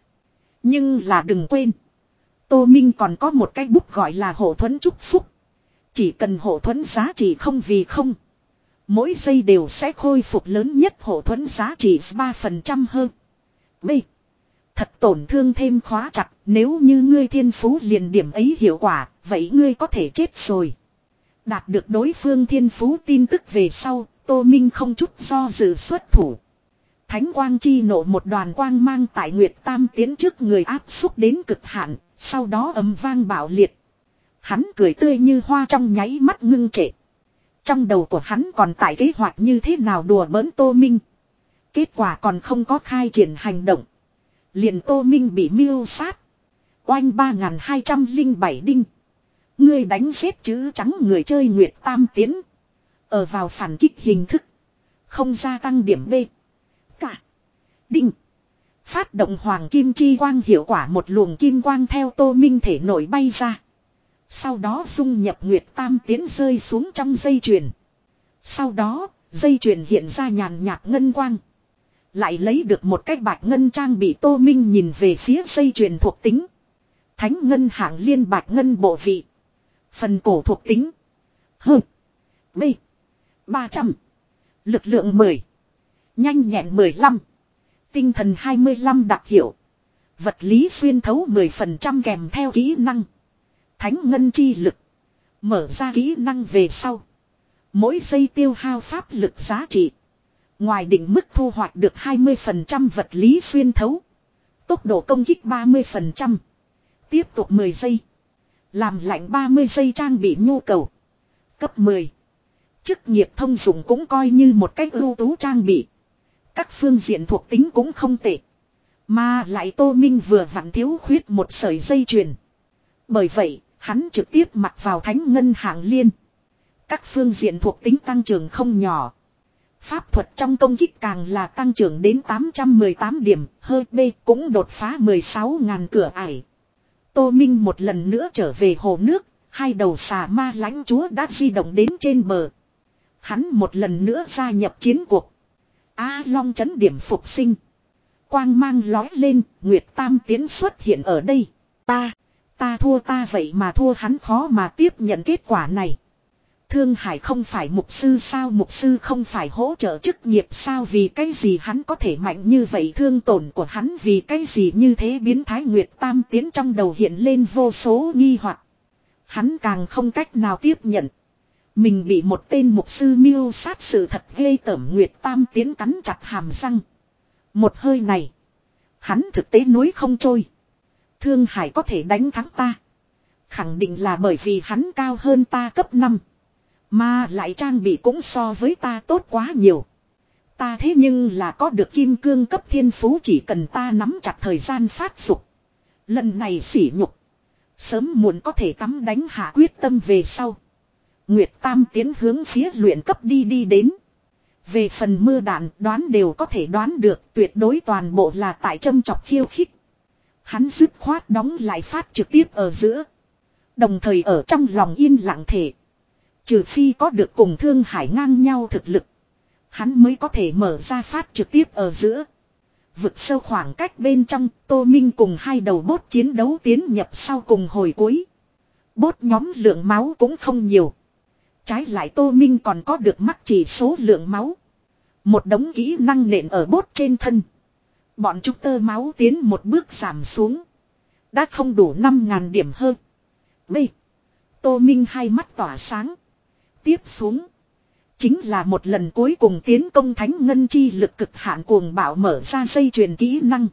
Nhưng là đừng quên, Tô Minh còn có một cái bút gọi là hộ thuẫn chúc phúc. Chỉ cần hộ thuẫn giá trị không vì không, Mỗi giây đều sẽ khôi phục lớn nhất hộ thuẫn giá trị ba phần trăm hơn. B. Thật tổn thương thêm khóa chặt, nếu như ngươi thiên phú liền điểm ấy hiệu quả, vậy ngươi có thể chết rồi. Đạt được đối phương thiên phú tin tức về sau, Tô Minh không chút do dự xuất thủ. Thánh quang chi nộ một đoàn quang mang tại Nguyệt Tam Tiến trước người áp xúc đến cực hạn, sau đó ầm vang bạo liệt. Hắn cười tươi như hoa trong nháy mắt ngưng trệ. Trong đầu của hắn còn tại kế hoạch như thế nào đùa bỡn Tô Minh. Kết quả còn không có khai triển hành động. Liền Tô Minh bị mưu sát. Oanh ba nghìn hai trăm lẻ bảy đinh. Ngươi đánh giết chữ trắng người chơi Nguyệt Tam Tiến. Ở vào phản kích hình thức. Không gia tăng điểm B. Cả. Đinh. Phát động hoàng kim chi quang hiệu quả một luồng kim quang theo Tô Minh thể nổi bay ra. Sau đó dung nhập Nguyệt Tam Tiến rơi xuống trong dây chuyền. Sau đó, dây chuyền hiện ra nhàn nhạt ngân quang. Lại lấy được một cái bạch ngân trang bị Tô Minh nhìn về phía dây chuyền thuộc tính. Thánh ngân hạng liên bạch ngân bộ vị. Phần cổ thuộc tính. H. B. ba trăm. Lực lượng mười. Nhanh nhẹn mười lăm. Tinh thần hai mươi lăm đặc hiệu. Vật lý xuyên thấu mười phần trăm kèm theo kỹ năng. Thánh ngân chi lực. Mở ra kỹ năng về sau. Mỗi giây tiêu hao pháp lực giá trị. Ngoài định mức thu hoạch được hai mươi phần trăm vật lý xuyên thấu. Tốc độ công kích ba mươi phần trăm. Tiếp tục mười giây. Làm lạnh ba mươi giây trang bị nhu cầu. Cấp mười. Chức nghiệp thông dụng cũng coi như một cách ưu tú trang bị. Các phương diện thuộc tính cũng không tệ. Mà lại Tô Minh vừa vặn thiếu khuyết một sợi dây chuyền. Bởi vậy, hắn trực tiếp mặc vào thánh ngân hạng liên. Các phương diện thuộc tính tăng trưởng không nhỏ. Pháp thuật trong công kích càng là tăng trưởng đến tám trăm mười tám điểm, hơi B cũng đột phá mười sáu nghìn cửa ải. Tô Minh một lần nữa trở về hồ nước, hai đầu xà ma lãnh chúa đã di động đến trên bờ. Hắn một lần nữa gia nhập chiến cuộc. A Long chấn điểm phục sinh. Quang mang lói lên, Nguyệt Tam Tiến xuất hiện ở đây. Ta, ta thua ta vậy mà thua hắn khó mà tiếp nhận kết quả này. Thương Hải không phải mục sư sao, mục sư không phải hỗ trợ chức nghiệp sao, vì cái gì hắn có thể mạnh như vậy, thương tổn của hắn vì cái gì như thế biến thái. Nguyệt Tam Tiến trong đầu hiện lên vô số nghi hoặc. Hắn càng không cách nào tiếp nhận. Mình bị một tên mục sư mưu sát, sự thật ghê tởm. Nguyệt Tam Tiến cắn chặt hàm răng. Một hơi này. Hắn thực tế nuối không trôi. Thương Hải có thể đánh thắng ta. Khẳng định là bởi vì hắn cao hơn ta cấp năm. Mà lại trang bị cũng so với ta tốt quá nhiều. Ta thế nhưng là có được kim cương cấp thiên phú, chỉ cần ta nắm chặt thời gian phát dục. Lần này sỉ nhục. Sớm muộn có thể tắm đánh hạ quyết tâm về sau. Nguyệt Tam Tiến hướng phía luyện cấp đi đi đến. Về phần mưa đạn đoán đều có thể đoán được, tuyệt đối toàn bộ là tại châm chọc khiêu khích. Hắn dứt khoát đóng lại phát trực tiếp ở giữa. Đồng thời ở trong lòng yên lặng thể. Trừ phi có được cùng Thương Hải ngang nhau thực lực. Hắn mới có thể mở ra phát trực tiếp ở giữa. Vực sâu khoảng cách bên trong, Tô Minh cùng hai đầu bốt chiến đấu tiến nhập sau cùng hồi cuối. Bốt nhóm lượng máu cũng không nhiều. Trái lại Tô Minh còn có được mắc chỉ số lượng máu. Một đống kỹ năng nện ở bốt trên thân. Bọn chúng tơ máu tiến một bước giảm xuống. Đã không đủ năm nghìn điểm hơn. B. Tô Minh hai mắt tỏa sáng. Tiếp xuống. Chính là một lần cuối cùng tiến công thánh ngân chi lực cực hạn cuồng bạo, mở ra dây chuyền kỹ năng.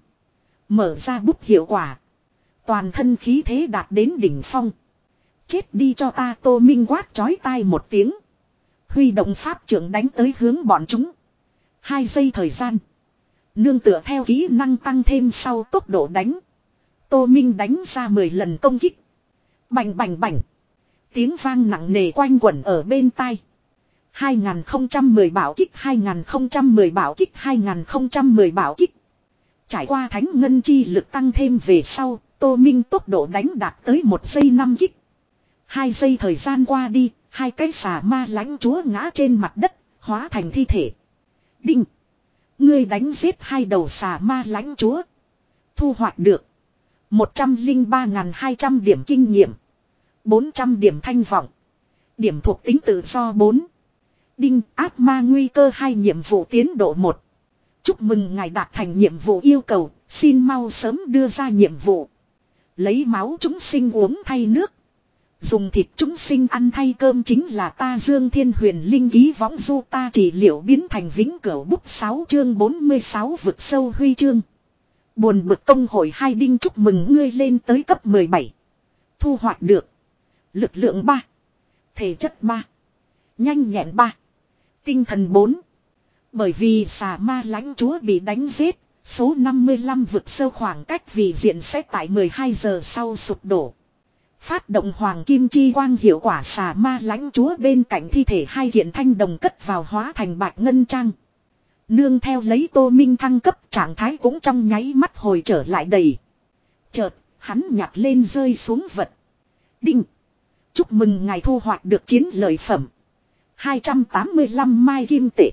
Mở ra bút hiệu quả. Toàn thân khí thế đạt đến đỉnh phong. Chết đi cho ta, Tô Minh quát chói tai một tiếng. Huy động pháp trưởng đánh tới hướng bọn chúng. Hai giây thời gian. Nương tựa theo kỹ năng tăng thêm sau tốc độ đánh. Tô Minh đánh ra mười lần công kích. Bành bành bành. Tiếng vang nặng nề quanh quẩn ở bên tai. hai không một không bảo kích, hai không một không bảo kích, hai không một không bảo kích. Trải qua thánh ngân chi lực tăng thêm về sau, Tô Minh tốc độ đánh đạt tới một giây năm kích. Hai giây thời gian qua đi, hai cái xà ma lãnh chúa ngã trên mặt đất, hóa thành thi thể. Đinh! Ngươi đánh giết hai đầu xà ma lãnh chúa. Thu hoạch được một trăm lẻ ba nghìn hai trăm điểm kinh nghiệm. bốn trăm điểm thanh vọng. Điểm thuộc tính tự do bốn. Đinh ác ma nguy cơ hai nhiệm vụ tiến độ một. Chúc mừng ngài đạt thành nhiệm vụ yêu cầu, xin mau sớm đưa ra nhiệm vụ. Lấy máu chúng sinh uống thay nước. Dùng thịt chúng sinh ăn thay cơm chính là ta Dương Thiên Huyền Linh ký võng du ta trị liệu biến thành vĩnh cửu bút sáu chương bốn mươi sáu vực sâu huy chương. Buồn bực công hội hai đinh chúc mừng ngươi lên tới cấp mười bảy. Thu hoạch được. Lực lượng ba. Thể chất ba. Nhanh nhẹn ba. Tinh thần bốn. Bởi vì xà ma lãnh chúa bị đánh giết, số năm mươi lăm vực sâu khoảng cách vì diện sẽ tại mười hai giờ sau sụp đổ. Phát động hoàng kim chi quang hiệu quả xà ma lãnh chúa bên cạnh thi thể hai kiện thanh đồng cất vào hóa thành bạch ngân trang. Nương theo lấy Tô Minh thăng cấp trạng thái cũng trong nháy mắt hồi trở lại đầy. Chợt, hắn nhặt lên rơi xuống vật. Đinh! Chúc mừng ngài thu hoạch được chiến lợi phẩm. hai trăm tám mươi lăm mai kim tệ.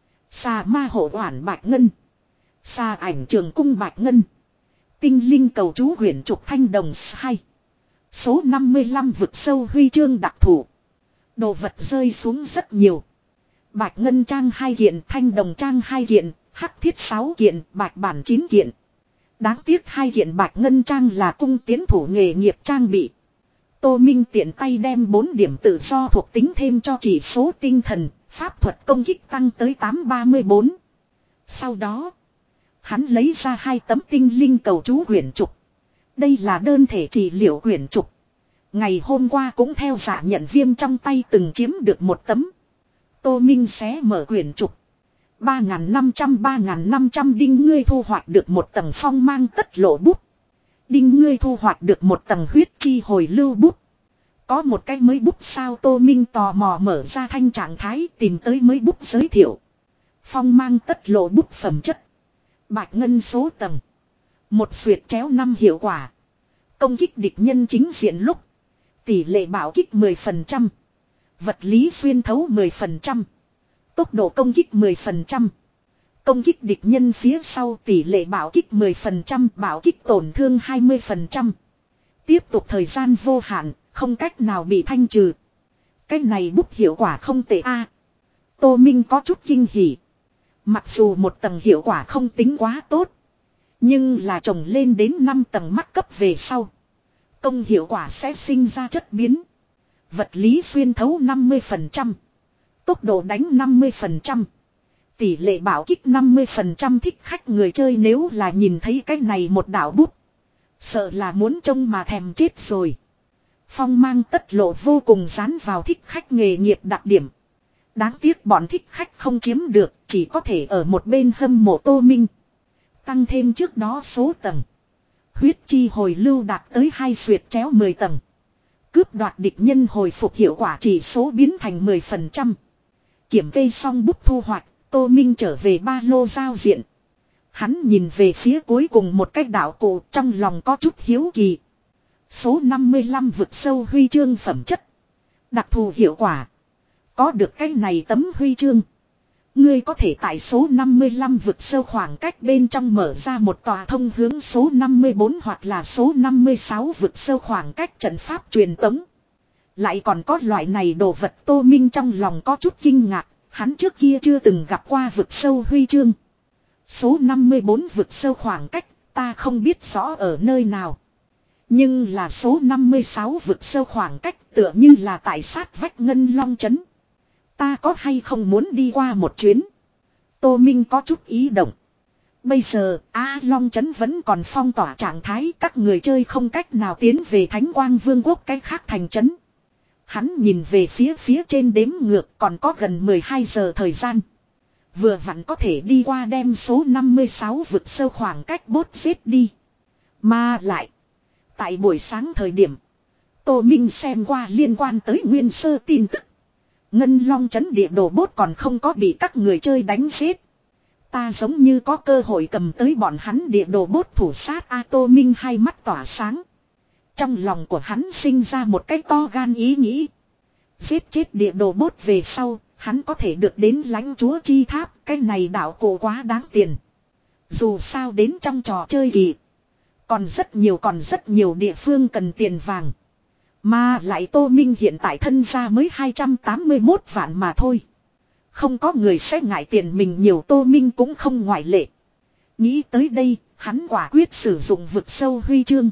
Xà ma hộ oản bạch ngân. Xà ảnh trường cung bạch ngân. Tinh linh cầu chú huyền trục thanh đồng hai. Số năm mươi lăm vực sâu huy chương đặc thù. Đồ vật rơi xuống rất nhiều. Bạch ngân trang hai kiện, thanh đồng trang hai kiện, hắc thiết sáu kiện, bạch bản chín kiện. Đáng tiếc hai kiện bạch ngân trang là cung tiến thủ nghề nghiệp trang bị. Tô Minh tiện tay đem bốn điểm tự do thuộc tính thêm cho chỉ số tinh thần, pháp thuật công kích tăng tới tám trăm ba mươi bốn. Sau đó, hắn lấy ra hai tấm tinh linh cầu chú quyển trục. Đây là đơn thể trị liệu quyển trục. Ngày hôm qua cũng theo giả nhận viêm trong tay từng chiếm được một tấm. Tô Minh xé mở quyển trục. ba nghìn năm trăm ba nghìn năm trăm đinh ngươi thu hoạch được một tầng phong mang tất lộ bút. Đinh ngươi thu hoạch được một tầng huyết chi hồi lưu bút. Có một cái mới bút sao Tô Minh tò mò mở ra thanh trạng thái tìm tới mới bút giới thiệu. Phong mang tất lộ bút phẩm chất. Bạch ngân số tầng. Một xuyệt chéo năm hiệu quả. Công kích địch nhân chính diện lúc. Tỷ lệ bảo kích mười phần trăm. Vật lý xuyên thấu mười phần trăm. Tốc độ công kích mười phần trăm. Công kích địch nhân phía sau tỷ lệ bảo kích mười phần trăm, bảo kích tổn thương hai mươi phần trăm. Tiếp tục thời gian vô hạn, không cách nào bị thanh trừ. Cái này bút hiệu quả không tệ a. Tô Minh có chút kinh hỉ. Mặc dù một tầng hiệu quả không tính quá tốt. Nhưng là trồng lên đến năm tầng mắc cấp về sau. Công hiệu quả sẽ sinh ra chất biến. Vật lý xuyên thấu năm mươi phần trăm. Tốc độ đánh năm mươi phần trăm. Tỷ lệ bảo kích năm mươi phần trăm thích khách người chơi nếu là nhìn thấy cái này một đạo bút. Sợ là muốn trông mà thèm chết rồi. Phong mang tất lộ vô cùng dán vào thích khách nghề nghiệp đặc điểm. Đáng tiếc bọn thích khách không chiếm được, chỉ có thể ở một bên hâm mộ Tô Minh. Tăng thêm trước đó số tầng. Huyết chi hồi lưu đạt tới hai xuyệt chéo mười tầng. Cướp đoạt địch nhân hồi phục hiệu quả chỉ số biến thành mười phần trăm. Kiểm kê xong bút thu hoạch, Tô Minh trở về ba lô giao diện. Hắn nhìn về phía cuối cùng một cái đạo cụ trong lòng có chút hiếu kỳ. Số năm mươi lăm vực sâu huy chương phẩm chất. Đặc thù hiệu quả. Có được cái này tấm huy chương. Ngươi có thể tại số năm mươi lăm vực sâu khoảng cách bên trong mở ra một tòa thông hướng số năm mươi bốn hoặc là số năm mươi sáu vực sâu khoảng cách trận pháp truyền tống. Lại còn có loại này đồ vật Tô Minh trong lòng có chút kinh ngạc, hắn trước kia chưa từng gặp qua vực sâu huy chương. Số năm mươi bốn vực sâu khoảng cách, ta không biết rõ ở nơi nào. Nhưng là số năm mươi sáu vực sâu khoảng cách tựa như là tại sát vách Ngân Long Trấn. Ta có hay không muốn đi qua một chuyến? Tô Minh có chút ý động. Bây giờ, A Long Trấn vẫn còn phong tỏa trạng thái, các người chơi không cách nào tiến về Thánh Quang Vương quốc cái khác thành trấn. Hắn nhìn về phía phía trên đếm ngược còn có gần mười hai giờ thời gian. Vừa vặn có thể đi qua đem số năm mươi sáu vực sâu khoảng cách bốt giết đi. Mà lại, tại buổi sáng thời điểm, Tô Minh xem qua liên quan tới nguyên sơ tin tức. Ngân Long Trấn địa đồ bốt còn không có bị các người chơi đánh giết. Ta giống như có cơ hội cầm tới bọn hắn địa đồ bốt thủ sát A Tô Minh hai mắt tỏa sáng. Trong lòng của hắn sinh ra một cái to gan ý nghĩ. Giết chết địa đồ bốt về sau, hắn có thể được đến lãnh chúa chi tháp, cái này đạo cổ quá đáng tiền. Dù sao đến trong trò chơi kỳ, còn rất nhiều còn rất nhiều địa phương cần tiền vàng. Mà lại Tô Minh hiện tại thân gia mới hai trăm tám mươi mốt vạn mà thôi. Không có người sẽ ngại tiền mình nhiều, Tô Minh cũng không ngoại lệ. Nghĩ tới đây, hắn quả quyết sử dụng vực sâu huy chương.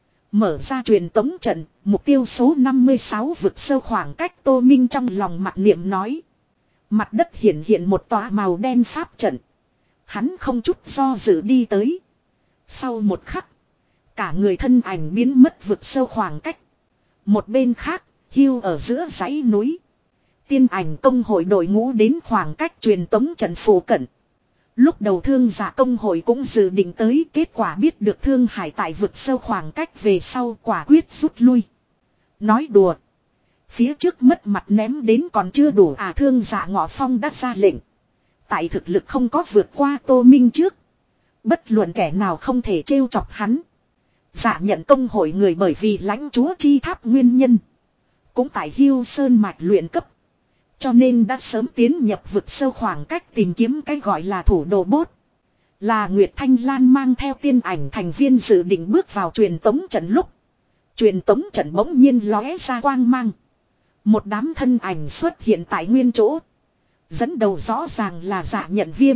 Mở ra truyền tống trận, mục tiêu số năm mươi sáu vực sâu khoảng cách, Tô Minh trong lòng mặc niệm nói. Mặt đất hiện hiện một tòa màu đen pháp trận. Hắn không chút do dự đi tới. Sau một khắc, cả người thân ảnh biến mất vực sâu khoảng cách. Một bên khác, Hưu ở giữa dãy núi. Tiên ảnh công hội đội ngũ đến khoảng cách truyền tống trận phổ cận. Lúc đầu thương giả công hội cũng dự định tới, kết quả biết được Thương Hải tại vực sâu khoảng cách về sau quả quyết rút lui. Nói đùa. Phía trước mất mặt ném đến còn chưa đủ à, thương giả Ngọ Phong đã ra lệnh. Tại thực lực không có vượt qua Tô Minh trước. Bất luận kẻ nào không thể trêu chọc hắn. Giả nhận công hội người bởi vì lãnh chúa chi tháp nguyên nhân. Cũng tại Hưu Sơn mạch luyện cấp. Cho nên đã sớm tiến nhập vực sâu khoảng cách tìm kiếm cái gọi là thủ đồ bốt. Là Nguyệt Thanh Lan mang theo tiên ảnh thành viên dự định bước vào truyền tống trận lúc. Truyền tống trận bỗng nhiên lóe ra quang mang. Một đám thân ảnh xuất hiện tại nguyên chỗ. Dẫn đầu rõ ràng là Dạ Nhận Viêm.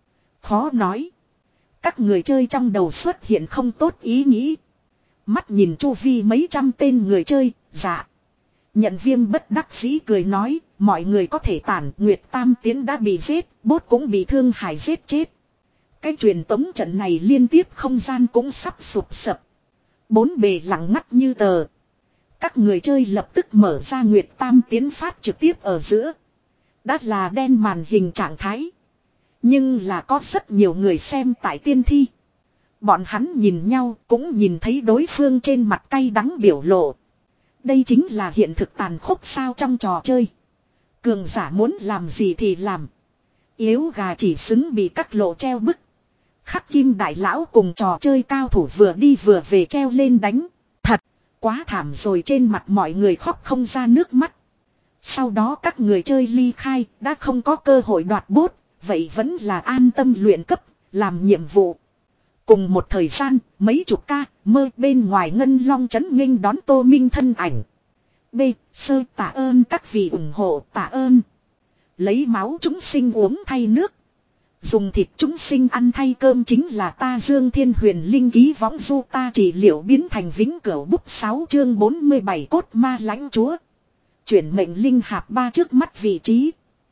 Khó nói. Các người chơi trong đầu xuất hiện không tốt ý nghĩ. Mắt nhìn chu vi mấy trăm tên người chơi, Dạ Nhận Viêm bất đắc dĩ cười nói, mọi người có thể tản, Nguyệt Tam Tiến đã bị giết, bốt cũng bị Thương Hải giết chết. Cái truyền tống trận này liên tiếp không gian cũng sắp sụp sập. Bốn bề lặng ngắt như tờ. Các người chơi lập tức mở ra Nguyệt Tam Tiến phát trực tiếp ở giữa. Đã là đen màn hình trạng thái. Nhưng là có rất nhiều người xem tại tiên thi. Bọn hắn nhìn nhau cũng nhìn thấy đối phương trên mặt cay đắng biểu lộ. Đây chính là hiện thực tàn khốc sao trong trò chơi. Cường giả muốn làm gì thì làm. Yếu gà chỉ xứng bị các lộ treo bức. Khắc Kim Đại Lão cùng trò chơi cao thủ vừa đi vừa về treo lên đánh. Thật, quá thảm rồi, trên mặt mọi người khóc không ra nước mắt. Sau đó các người chơi ly khai, đã không có cơ hội đoạt bốt, vậy vẫn là an tâm luyện cấp, làm nhiệm vụ. Cùng một thời gian, mấy chục ca, mơ bên ngoài Ngân Long trấn nghênh đón Tô Minh thân ảnh. B. Sơ tạ ơn các vị ủng hộ, tạ ơn. Lấy máu chúng sinh uống thay nước. Dùng thịt chúng sinh ăn thay cơm chính là ta Dương Thiên Huyền Linh ký võng du ta trị liệu biến thành vĩnh cửu bút sáu chương bốn mươi bảy cốt ma lãnh chúa. Chuyển mệnh linh hạp ba trước mắt vị trí.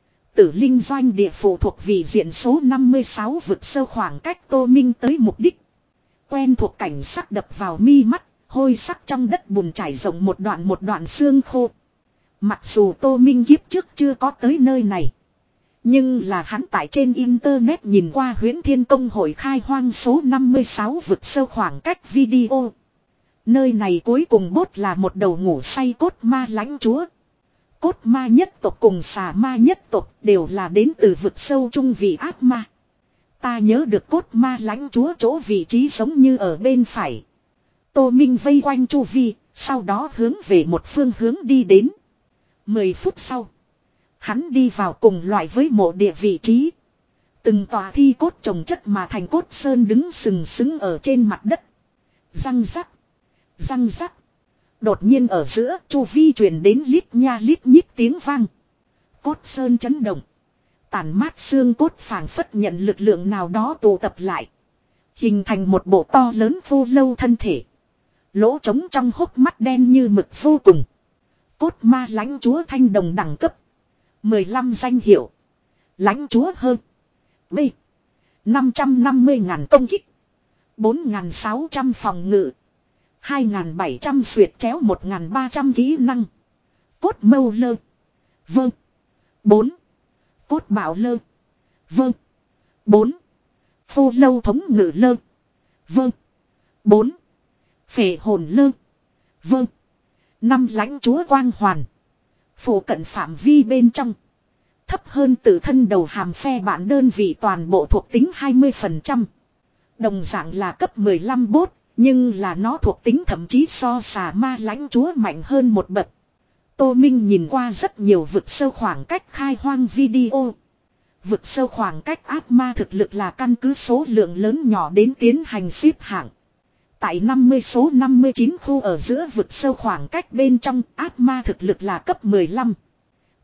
Tử linh doanh địa phụ thuộc vị diện số năm mươi sáu vực sâu khoảng cách Tô Minh tới mục đích. Quen thuộc cảnh sắc đập vào mi mắt, hôi sắc trong đất bùn trải rộng một đoạn một đoạn xương khô. Mặc dù Tô Minh kiếp trước chưa có tới nơi này. Nhưng là hắn tại trên internet nhìn qua Huyễn Thiên Công hội khai hoang số năm mươi sáu vực sâu khoảng cách video. Nơi này cuối cùng bốt là một đầu ngủ say cốt ma lãnh chúa. Cốt ma nhất tộc cùng xà ma nhất tộc đều là đến từ vực sâu trung vị ác ma. Ta nhớ được cốt ma lãnh chúa chỗ vị trí giống như ở bên phải. Tô Minh vây quanh chu vi, sau đó hướng về một phương hướng đi đến. Mười phút sau, hắn đi vào cùng loại với mộ địa vị trí. Từng tòa thi cốt chồng chất mà thành cốt sơn đứng sừng sững ở trên mặt đất. Răng rắc, răng rắc. Đột nhiên ở giữa chu vi truyền đến lít nha lít nhít tiếng vang. Cốt sơn chấn động. Tàn mát xương cốt phảng phất nhận lực lượng nào đó tụ tập lại. Hình thành một bộ to lớn vô lâu thân thể. Lỗ trống trong hốc mắt đen như mực vô cùng. Cốt ma lãnh chúa thanh đồng đẳng cấp. mười lăm danh hiệu. Lãnh chúa hơn. B. năm trăm năm mươi ngàn công kích. bốn nghìn sáu trăm phòng ngự. hai nghìn bảy trăm xuyệt chéo một nghìn ba trăm kỹ năng. Cốt mâu lơ. Vâng. bốn. Cốt bảo lơ. Vâng. bốn. Phô lâu thống ngự lơ. Vâng. bốn. Phệ hồn lơ. Vâng. năm lãnh chúa quang hoàn. Phủ cận phạm vi bên trong. Thấp hơn tự thân đầu hàm phe bản đơn vị toàn bộ thuộc tính hai mươi phần trăm. Đồng dạng là cấp mười lăm bốt. Nhưng là nó thuộc tính thậm chí so xà ma lãnh chúa mạnh hơn một bậc. Tô Minh nhìn qua rất nhiều vực sâu khoảng cách khai hoang video. Vực sâu khoảng cách ác ma thực lực là căn cứ số lượng lớn nhỏ đến tiến hành xếp hạng. Tại năm mươi số năm mươi chín khu ở giữa vực sâu khoảng cách bên trong ác ma thực lực là cấp mười lăm.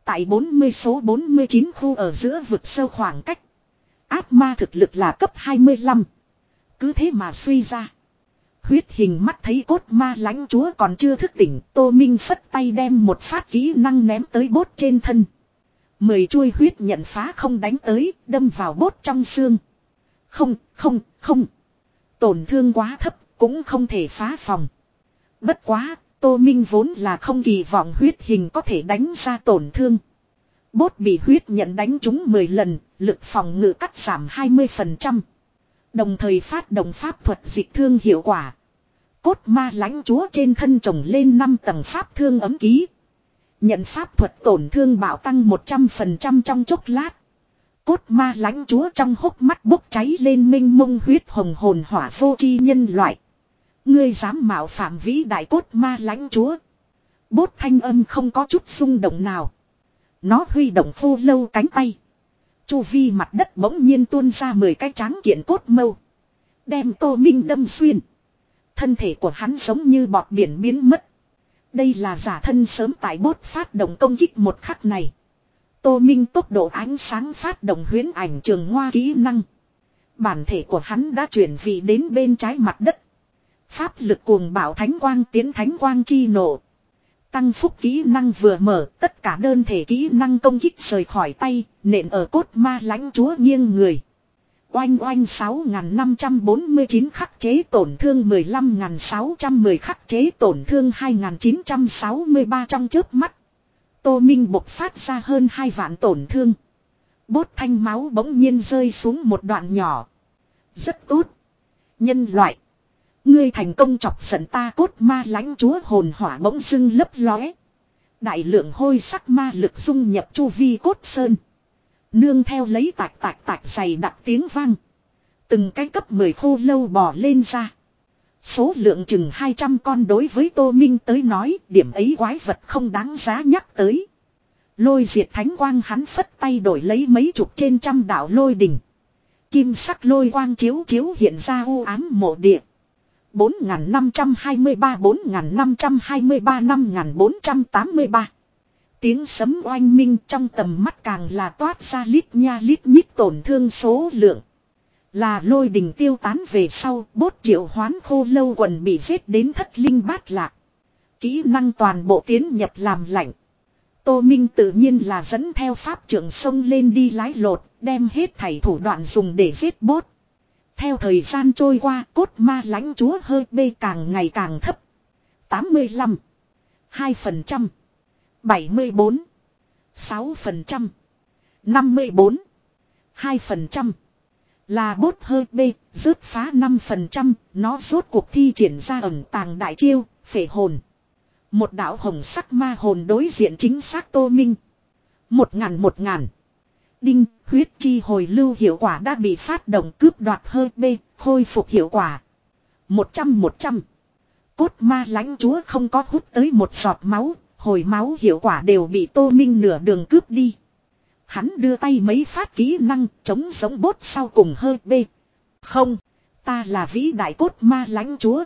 tại bốn mươi số bốn mươi chín khu ở giữa vực sâu khoảng cách. Ác ma thực lực là cấp hai mươi lăm. Cứ thế mà suy ra. Huyết hình mắt thấy cốt ma lãnh chúa còn chưa thức tỉnh. Tô Minh phất tay đem một phát kỹ năng ném tới bốt trên thân. Mười chuôi huyết nhận phá không đánh tới, đâm vào bốt trong xương. Không, không, không. Tổn thương quá thấp, cũng không thể phá phòng. Bất quá, Tô Minh vốn là không kỳ vọng huyết hình có thể đánh ra tổn thương. Bốt bị huyết nhận đánh trúng mười lần, lực phòng ngự cắt giảm hai mươi phần trăm. Đồng thời phát động pháp thuật dịch thương hiệu quả. Cốt ma lãnh chúa trên thân trồng lên năm tầng pháp thương ấm ký. Nhận pháp thuật tổn thương bạo tăng một trăm phần trăm trong chốc lát. Cốt ma lãnh chúa trong hốc mắt bốc cháy lên minh mông huyết hồng hồn hỏa vô tri nhân loại. Ngươi dám mạo phạm vĩ đại cốt ma lãnh chúa. Bốt thanh âm không có chút xung động nào. Nó huy động khô lâu cánh tay. Chu vi mặt đất bỗng nhiên tuôn ra mười cái tráng kiện cốt mâu. Đem Tô Minh đâm xuyên. Thân thể của hắn giống như bọt biển biến mất. Đây là giả thân sớm tại bốt phát động công kích một khắc này. Tô Minh tốc độ ánh sáng phát động huyễn ảnh trường ngoa kỹ năng. Bản thể của hắn đã chuyển vị đến bên trái mặt đất. Pháp lực cuồng bạo thánh quang tiến thánh quang chi nổ. Tăng phúc kỹ năng vừa mở, tất cả đơn thể kỹ năng công kích rời khỏi tay, nện ở cốt ma lãnh chúa nghiêng người. Oanh oanh sáu nghìn năm trăm bốn mươi chín khắc chế tổn thương mười lăm nghìn sáu trăm mười khắc chế tổn thương hai nghìn chín trăm sáu mươi ba trong chớp mắt. Tô Minh bộc phát ra hơn hai vạn tổn thương. Bốt thanh máu bỗng nhiên rơi xuống một đoạn nhỏ. Rất tốt. Nhân loại. Ngươi thành công chọc giận ta cốt ma lãnh chúa hồn hỏa bỗng dưng lấp lóe. Đại lượng hôi sắc ma lực dung nhập chu vi cốt sơn. Nương theo lấy tạch tạch tạch dày đặc tiếng vang. Từng cái cấp mười khô lâu bò lên ra. Số lượng chừng hai trăm con đối với Tô Minh tới nói điểm ấy quái vật không đáng giá nhắc tới. Lôi diệt thánh quang hắn phất tay đổi lấy mấy chục trên trăm đạo lôi đỉnh. Kim sắc lôi quang chiếu chiếu hiện ra u ám mộ địa. bốn nghìn năm trăm hai mươi ba, bốn nghìn năm trăm hai mươi ba, năm nghìn bốn trăm tám mươi ba. Tiếng sấm oanh minh trong tầm mắt càng là toát ra lít nha lít nhít tổn thương số lượng. Là lôi đình tiêu tán về sau, bốt triệu hoán khô lâu quần bị giết đến thất linh bát lạc. Kỹ năng toàn bộ tiến nhập làm lạnh. Tô Minh tự nhiên là dẫn theo pháp trưởng sông lên đi lái lột, đem hết thảy thủ đoạn dùng để giết bốt. Theo thời gian trôi qua, cốt ma lãnh chúa hơi bê càng ngày càng thấp. tám mươi lăm, hai phần trăm, bảy mươi bốn, sáu phần trăm, năm mươi bốn, hai phần trăm. Là bốt hơi bê, rớt phá năm phần trăm, nó rốt cuộc thi triển ra ẩn tàng đại chiêu, phệ hồn. Một đạo hồng sắc ma hồn đối diện chính xác Tô Minh. Một ngàn một ngàn. Đinh, huyết chi hồi lưu hiệu quả đã bị phát động cướp đoạt hơi bê, khôi phục hiệu quả. Một trăm một trăm. Cốt ma lãnh chúa không có hút tới một giọt máu, hồi máu hiệu quả đều bị Tô Minh nửa đường cướp đi. Hắn đưa tay mấy phát kỹ năng chống giống bốt sau cùng hơi bê. Không, ta là vĩ đại cốt ma lãnh chúa.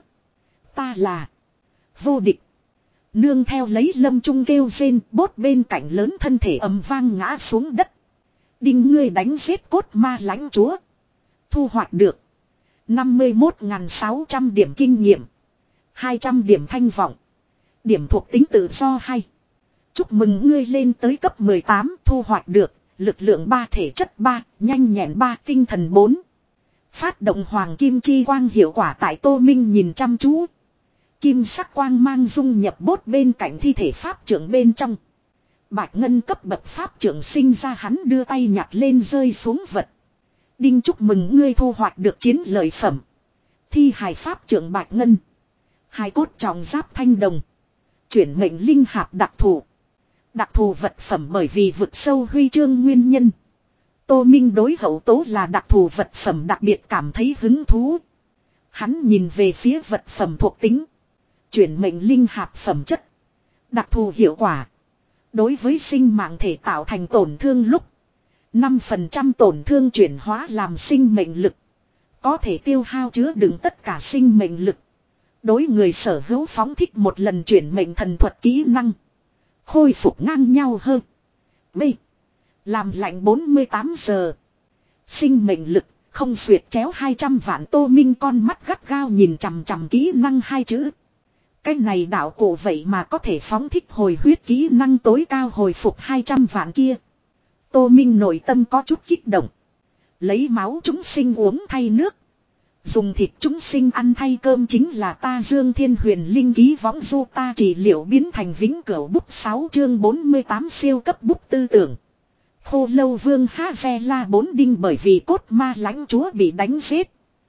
Ta là vô địch. Nương theo lấy lâm trung kêu rên, bốt bên cạnh lớn thân thể ầm vang ngã xuống đất. Đinh ngươi đánh giết cốt ma lãnh chúa. Thu hoạch được năm mươi mốt nghìn sáu trăm điểm kinh nghiệm, hai trăm điểm thanh vọng, điểm thuộc tính tự do hay. Chúc mừng ngươi lên tới cấp mười tám, thu hoạch được lực lượng ba, thể chất ba, nhanh nhẹn ba, tinh thần bốn. Phát động hoàng kim chi quang hiệu quả tại Tô Minh nhìn chăm chú. Kim sắc quang mang dung nhập bốt bên cạnh thi thể pháp trưởng bên trong. Bạch ngân cấp bậc pháp trưởng sinh ra, hắn đưa tay nhặt lên rơi xuống vật. Đinh chúc mừng ngươi thu hoạch được chiến lợi phẩm. Thi hài pháp trưởng bạch ngân. Hai cốt trọng giáp thanh đồng. Chuyển mệnh linh hạp đặc thù. Đặc thù vật phẩm bởi vì vực sâu huy chương nguyên nhân. Tô Minh đối hậu tố là đặc thù vật phẩm đặc biệt cảm thấy hứng thú. Hắn nhìn về phía vật phẩm thuộc tính. Chuyển mệnh linh hạp phẩm chất. Đặc thù hiệu quả. Đối với sinh mạng thể tạo thành tổn thương lúc năm phần trăm tổn thương chuyển hóa làm sinh mệnh lực. Có thể tiêu hao chứa đựng tất cả sinh mệnh lực. Đối người sở hữu phóng thích một lần chuyển mệnh thần thuật kỹ năng. Khôi phục ngang nhau hơn. B. Làm lạnh bốn mươi tám giờ. Sinh mệnh lực, không duyệt chéo hai trăm vạn. Tô Minh con mắt gắt gao nhìn chằm chằm kỹ năng hai chữ. Cái này đạo cổ vậy mà có thể phóng thích hồi huyết kỹ năng tối cao hồi phục hai trăm vạn kia. Tô Minh nội tâm có chút kích động. Lấy máu chúng sinh uống thay nước. Dùng thịt chúng sinh ăn thay cơm chính là ta Dương Thiên Huyền Linh ký võng du ta trị liệu biến thành vĩnh cửu bút sáu chương bốn mươi tám siêu cấp bút tư tưởng. Khô lâu vương Ha-ze-la bốn đinh bởi vì cốt ma lãnh chúa bị đánh giết.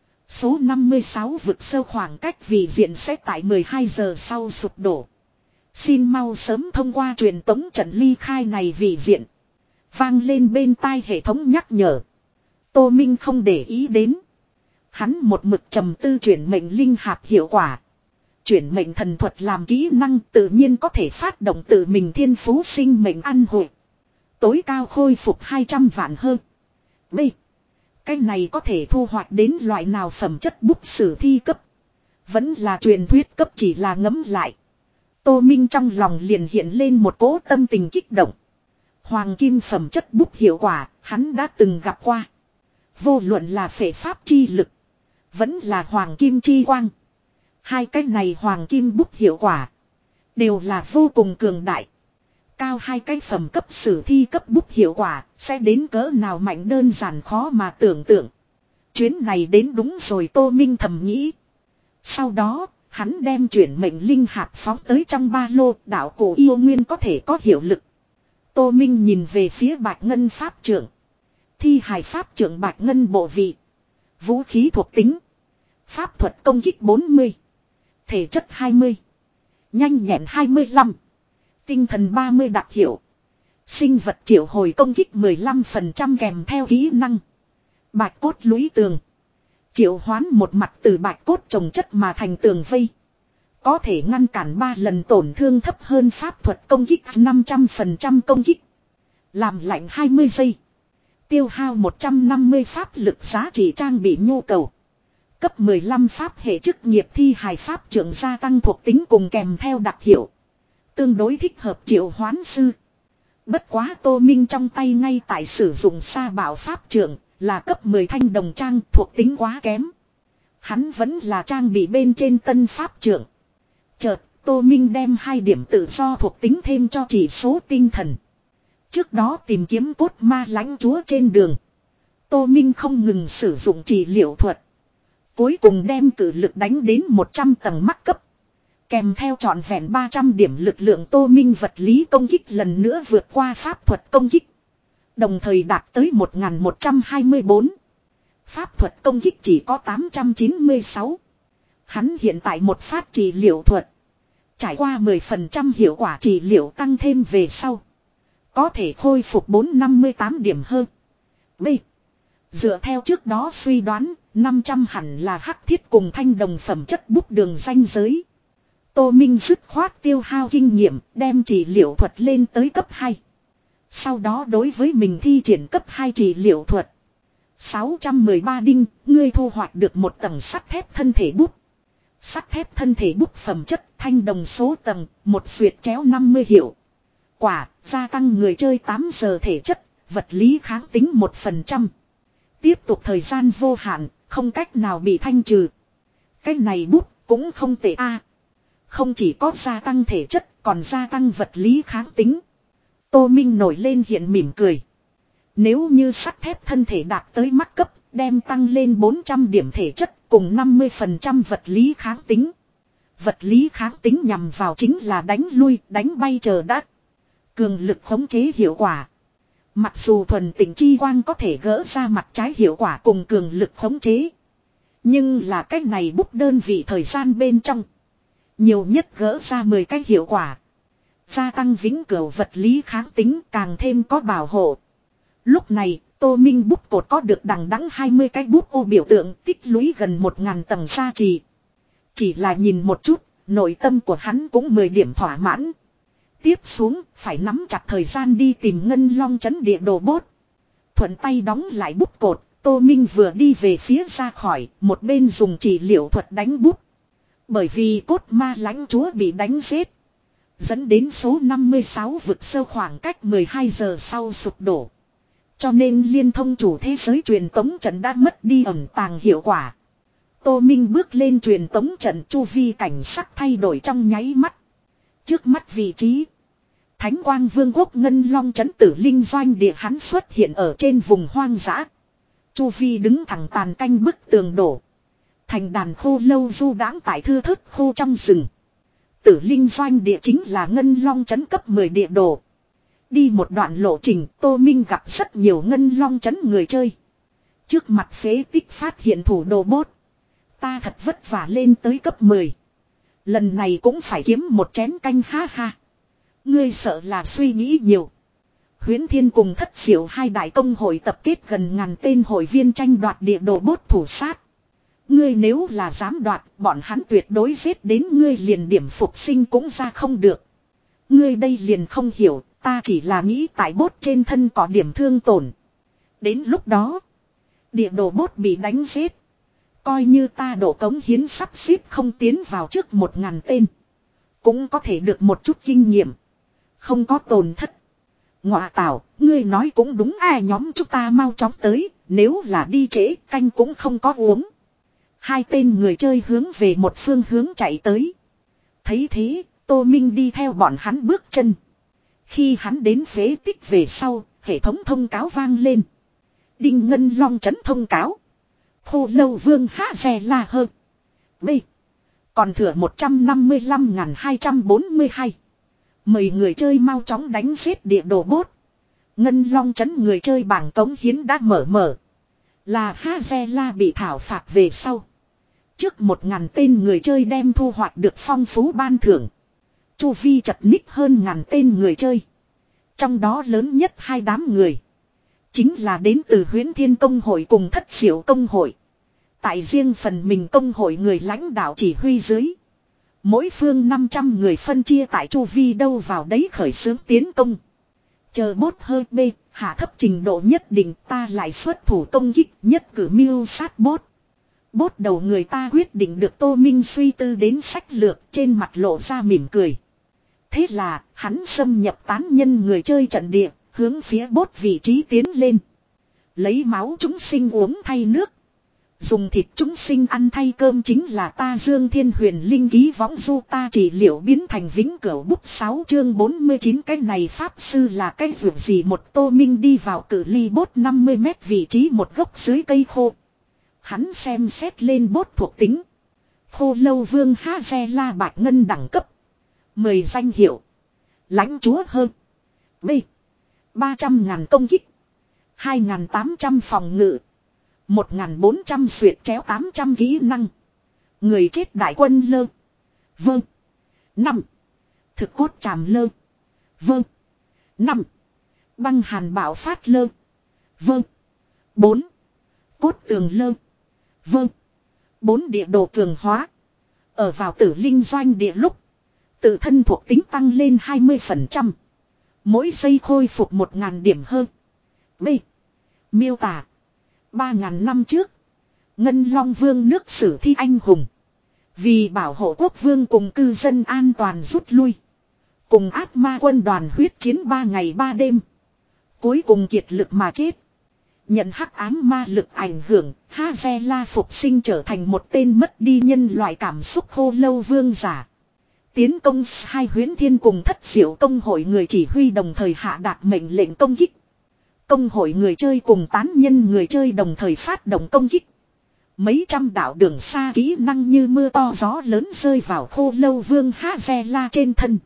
Số năm mươi sáu vực sâu khoảng cách vị diện sẽ tại mười hai giờ sau sụp đổ. Xin mau sớm thông qua truyền tống trận ly khai này vị diện. Vang lên bên tai hệ thống nhắc nhở. Tô Minh không để ý đến. Hắn một mực trầm tư chuyển mệnh linh hạp hiệu quả. Chuyển mệnh thần thuật làm kỹ năng tự nhiên có thể phát động tự mình thiên phú sinh mệnh ăn hội. Tối cao khôi phục hai trăm vạn hơn. B. Cái này có thể thu hoạch đến loại nào phẩm chất bút sử thi cấp. Vẫn là truyền thuyết cấp chỉ là ngấm lại. Tô Minh trong lòng liền hiện lên một cỗ tâm tình kích động. Hoàng kim phẩm chất bút hiệu quả, hắn đã từng gặp qua. Vô luận là phệ pháp chi lực. Vẫn là hoàng kim chi quang. Hai cái này hoàng kim bút hiệu quả. Đều là vô cùng cường đại. Cao hai cái phẩm cấp sử thi cấp bút hiệu quả. Sẽ đến cỡ nào mạnh đơn giản khó mà tưởng tượng. Chuyến này đến đúng rồi Tô Minh thầm nghĩ. Sau đó, hắn đem chuyển mệnh linh hạt phóng tới trong ba lô. Đạo cổ yêu nguyên có thể có hiệu lực. Tô Minh nhìn về phía Bạch Ngân Pháp trưởng. Thi hài Pháp trưởng Bạch Ngân bộ vị. Vũ khí thuộc tính. Pháp thuật công kích bốn mươi. Thể chất hai mươi. Nhanh nhẹn hai mươi lăm. Tinh thần ba mươi đặc hiệu. Sinh vật triệu hồi công kích mười lăm phần trăm kèm theo kỹ năng. Bạch cốt lũy tường. Triệu hoán một mặt từ bạch cốt trồng chất mà thành tường vây. Có thể ngăn cản ba lần tổn thương thấp hơn pháp thuật công kích năm trăm phần trăm công kích. Làm lạnh hai mươi giây. Tiêu hao một trăm năm mươi pháp lực giá trị trang bị nhu cầu. Cấp mười lăm pháp hệ chức nghiệp thi hài pháp trưởng gia tăng thuộc tính cùng kèm theo đặc hiệu. Tương đối thích hợp triệu hoán sư. Bất quá Tô Minh trong tay ngay tại sử dụng sa bảo pháp trưởng là cấp mười thanh đồng trang thuộc tính quá kém. Hắn vẫn là trang bị bên trên tân pháp trưởng. Chợt Tô Minh đem hai điểm tự do thuộc tính thêm cho chỉ số tinh thần. Trước đó tìm kiếm cốt ma lãnh chúa trên đường. Tô Minh không ngừng sử dụng trị liệu thuật. Cuối cùng đem cử lực đánh đến một trăm tầng mắc cấp. Kèm theo trọn vẹn ba trăm điểm lực lượng Tô Minh vật lý công kích lần nữa vượt qua pháp thuật công kích. Đồng thời đạt tới một nghìn một trăm hai mươi bốn. Pháp thuật công kích chỉ có tám trăm chín mươi sáu. Hắn hiện tại một phát trị liệu thuật. Trải qua mười phần trăm hiệu quả trị liệu tăng thêm về sau. Có thể khôi phục bốn trăm năm mươi tám điểm hơn. B. Dựa theo trước đó suy đoán, năm trăm hẳn là hắc thiết cùng thanh đồng phẩm chất bút đường ranh giới. Tô Minh dứt khoát tiêu hao kinh nghiệm, đem trị liệu thuật lên tới cấp hai. Sau đó đối với mình thi triển cấp hai trị liệu thuật. sáu trăm mười ba đinh, ngươi thu hoạch được một tầng sắt thép thân thể bút. Sắt thép thân thể bút phẩm chất, thanh đồng số tầng, một xuyệt chéo năm mươi hiệu. Quả, gia tăng người chơi tám giờ thể chất, vật lý kháng tính một phần trăm. Tiếp tục thời gian vô hạn, không cách nào bị thanh trừ. Cái này bút cũng không tệ a. Không chỉ có gia tăng thể chất, còn gia tăng vật lý kháng tính. Tô Minh nổi lên hiện mỉm cười. Nếu như sắt thép thân thể đạt tới mắc cấp, đem tăng lên bốn trăm điểm thể chất cùng năm mươi phần trăm vật lý kháng tính. Vật lý kháng tính nhằm vào chính là đánh lui, đánh bay chờ đắt. Cường lực khống chế hiệu quả. Mặc dù thuần tịnh chi quang có thể gỡ ra mặt trái hiệu quả cùng cường lực khống chế. Nhưng là cách này bút đơn vị thời gian bên trong. Nhiều nhất gỡ ra mười cái hiệu quả. Gia tăng vĩnh cửu vật lý kháng tính càng thêm có bảo hộ. Lúc này, Tô Minh bút cột có được đằng đẵng hai mươi cái bút ô biểu tượng tích lũy gần một nghìn tầng gia trì. Chỉ là nhìn một chút, nội tâm của hắn cũng mười điểm thỏa mãn. Tiếp xuống, phải nắm chặt thời gian đi tìm Ngân Long trấn địa đồ bốt. Thuận tay đóng lại bút cột, Tô Minh vừa đi về phía ra khỏi, một bên dùng trị liệu thuật đánh bút. Bởi vì cốt ma lãnh chúa bị đánh giết. Dẫn đến số năm mươi sáu vực sâu khoảng cách mười hai giờ sau sụp đổ. Cho nên liên thông chủ thế giới truyền tống trận đã mất đi ẩn tàng hiệu quả. Tô Minh bước lên truyền tống trận, chu vi cảnh sắc thay đổi trong nháy mắt. Trước mắt vị trí Thánh Quang Vương quốc Ngân Long trấn Tử Linh doanh địa hắn xuất hiện ở trên vùng hoang dã. Chu vi đứng thẳng tàn canh bức tường đổ. Thành đàn khô lâu du đãng tại thưa thớt khô trong rừng. Tử Linh doanh địa chính là Ngân Long trấn cấp mười địa đồ. Đi một đoạn lộ trình, Tô Minh gặp rất nhiều Ngân Long trấn người chơi. Trước mặt phế tích phát hiện thủ đồ bốt. Ta thật vất vả lên tới cấp mười. Lần này cũng phải kiếm một chén canh ha ha. Ngươi sợ là suy nghĩ nhiều. Huyễn Thiên cùng Thất Diệu hai đại công hội tập kết gần ngàn tên hội viên tranh đoạt địa đồ bốt thủ sát. Ngươi nếu là dám đoạt, bọn hắn tuyệt đối giết đến ngươi liền điểm phục sinh cũng ra không được. Ngươi đây liền không hiểu, ta chỉ là nghĩ tại bốt trên thân có điểm thương tổn. Đến lúc đó, địa đồ bốt bị đánh giết. Coi như ta độ cống hiến sắp xếp không tiến vào trước một ngàn tên. Cũng có thể được một chút kinh nghiệm. Không có tổn thất. Ngọa tảo, ngươi nói cũng đúng, ai nhóm chúng ta mau chóng tới, nếu là đi trễ canh cũng không có uống. Hai tên người chơi hướng về một phương hướng chạy tới. Thấy thế, Tô Minh đi theo bọn hắn bước chân. Khi hắn đến phế tích về sau, hệ thống thông cáo vang lên. Đinh Ngân Long trấn thông cáo. Khô lâu vương há xe la hơn. B. Còn thừa một trăm năm mươi lăm nghìn hai trăm bốn mươi hai. Mời người chơi mau chóng đánh giết địa đồ bốt. Ngân Long trấn người chơi bảng cống hiến đã mở mở. Là Hazela bị thảo phạt về sau. Trước một ngàn tên người chơi đem thu hoạch được phong phú ban thưởng. Chu vi chật ních hơn ngàn tên người chơi. Trong đó lớn nhất hai đám người. Chính là đến từ Huyễn Thiên công hội cùng Thất Diệu công hội. Tại riêng phần mình công hội người lãnh đạo chỉ huy dưới. Mỗi phương năm trăm người phân chia tại chu vi đâu vào đấy khởi xướng tiến công. Chờ bốt hơi bê, hạ thấp trình độ nhất định ta lại xuất thủ công kích nhất cử mưu sát bốt. Bốt đầu người ta quyết định được Tô Minh suy tư đến sách lược, trên mặt lộ ra mỉm cười. Thế là, hắn xâm nhập tán nhân người chơi trận địa, hướng phía bốt vị trí tiến lên. Lấy máu chúng sinh uống thay nước. Dùng thịt chúng sinh ăn thay cơm chính là ta Dương Thiên Huyền Linh ký võng du ta trị liệu biến thành vĩnh cửu bút sáu chương bốn mươi chín. Cái này pháp sư là cái vượt gì một Tô Minh đi vào cự ly bốt năm mươi mét vị trí một gốc dưới cây khô. Hắn xem xét lên bốt thuộc tính. Khô lâu vương Hazela bạch ngân đẳng cấp. mười danh hiệu. Lãnh chúa hơn. B. ba trăm ngàn công kích. hai nghìn tám trăm phòng ngự. một nghìn bốn trăm xuyệt chéo tám trăm kỹ năng. Người chết đại quân lơ. Vâng. năm. Thực cốt tràm lơ. Vâng. năm. Băng hàn bạo phát lơ. Vâng. bốn. Cốt tường lơ. Vâng. bốn địa đồ cường hóa. Ở vào tử linh doanh địa lúc. Tự thân thuộc tính tăng lên hai mươi phần trăm. Mỗi giây khôi phục một nghìn điểm hơn. B. Miêu tả. Ba ngàn năm trước. Ngân Long Vương nước sử thi anh hùng. Vì bảo hộ quốc vương cùng cư dân an toàn rút lui. Cùng ác ma quân đoàn huyết chiến ba ngày ba đêm. Cuối cùng kiệt lực mà chết. Nhận hắc ám ma lực ảnh hưởng, Hazela phục sinh trở thành một tên mất đi nhân loại cảm xúc khô lâu vương giả. Tiến công hai Huyễn Thiên cùng Thất Diệu công hội người chỉ huy đồng thời hạ đạt mệnh lệnh công kích. Công hội người chơi cùng tán nhân người chơi đồng thời phát động công kích. Mấy trăm đạo đường xa kỹ năng như mưa to gió lớn rơi vào khô lâu vương Hazela trên thân.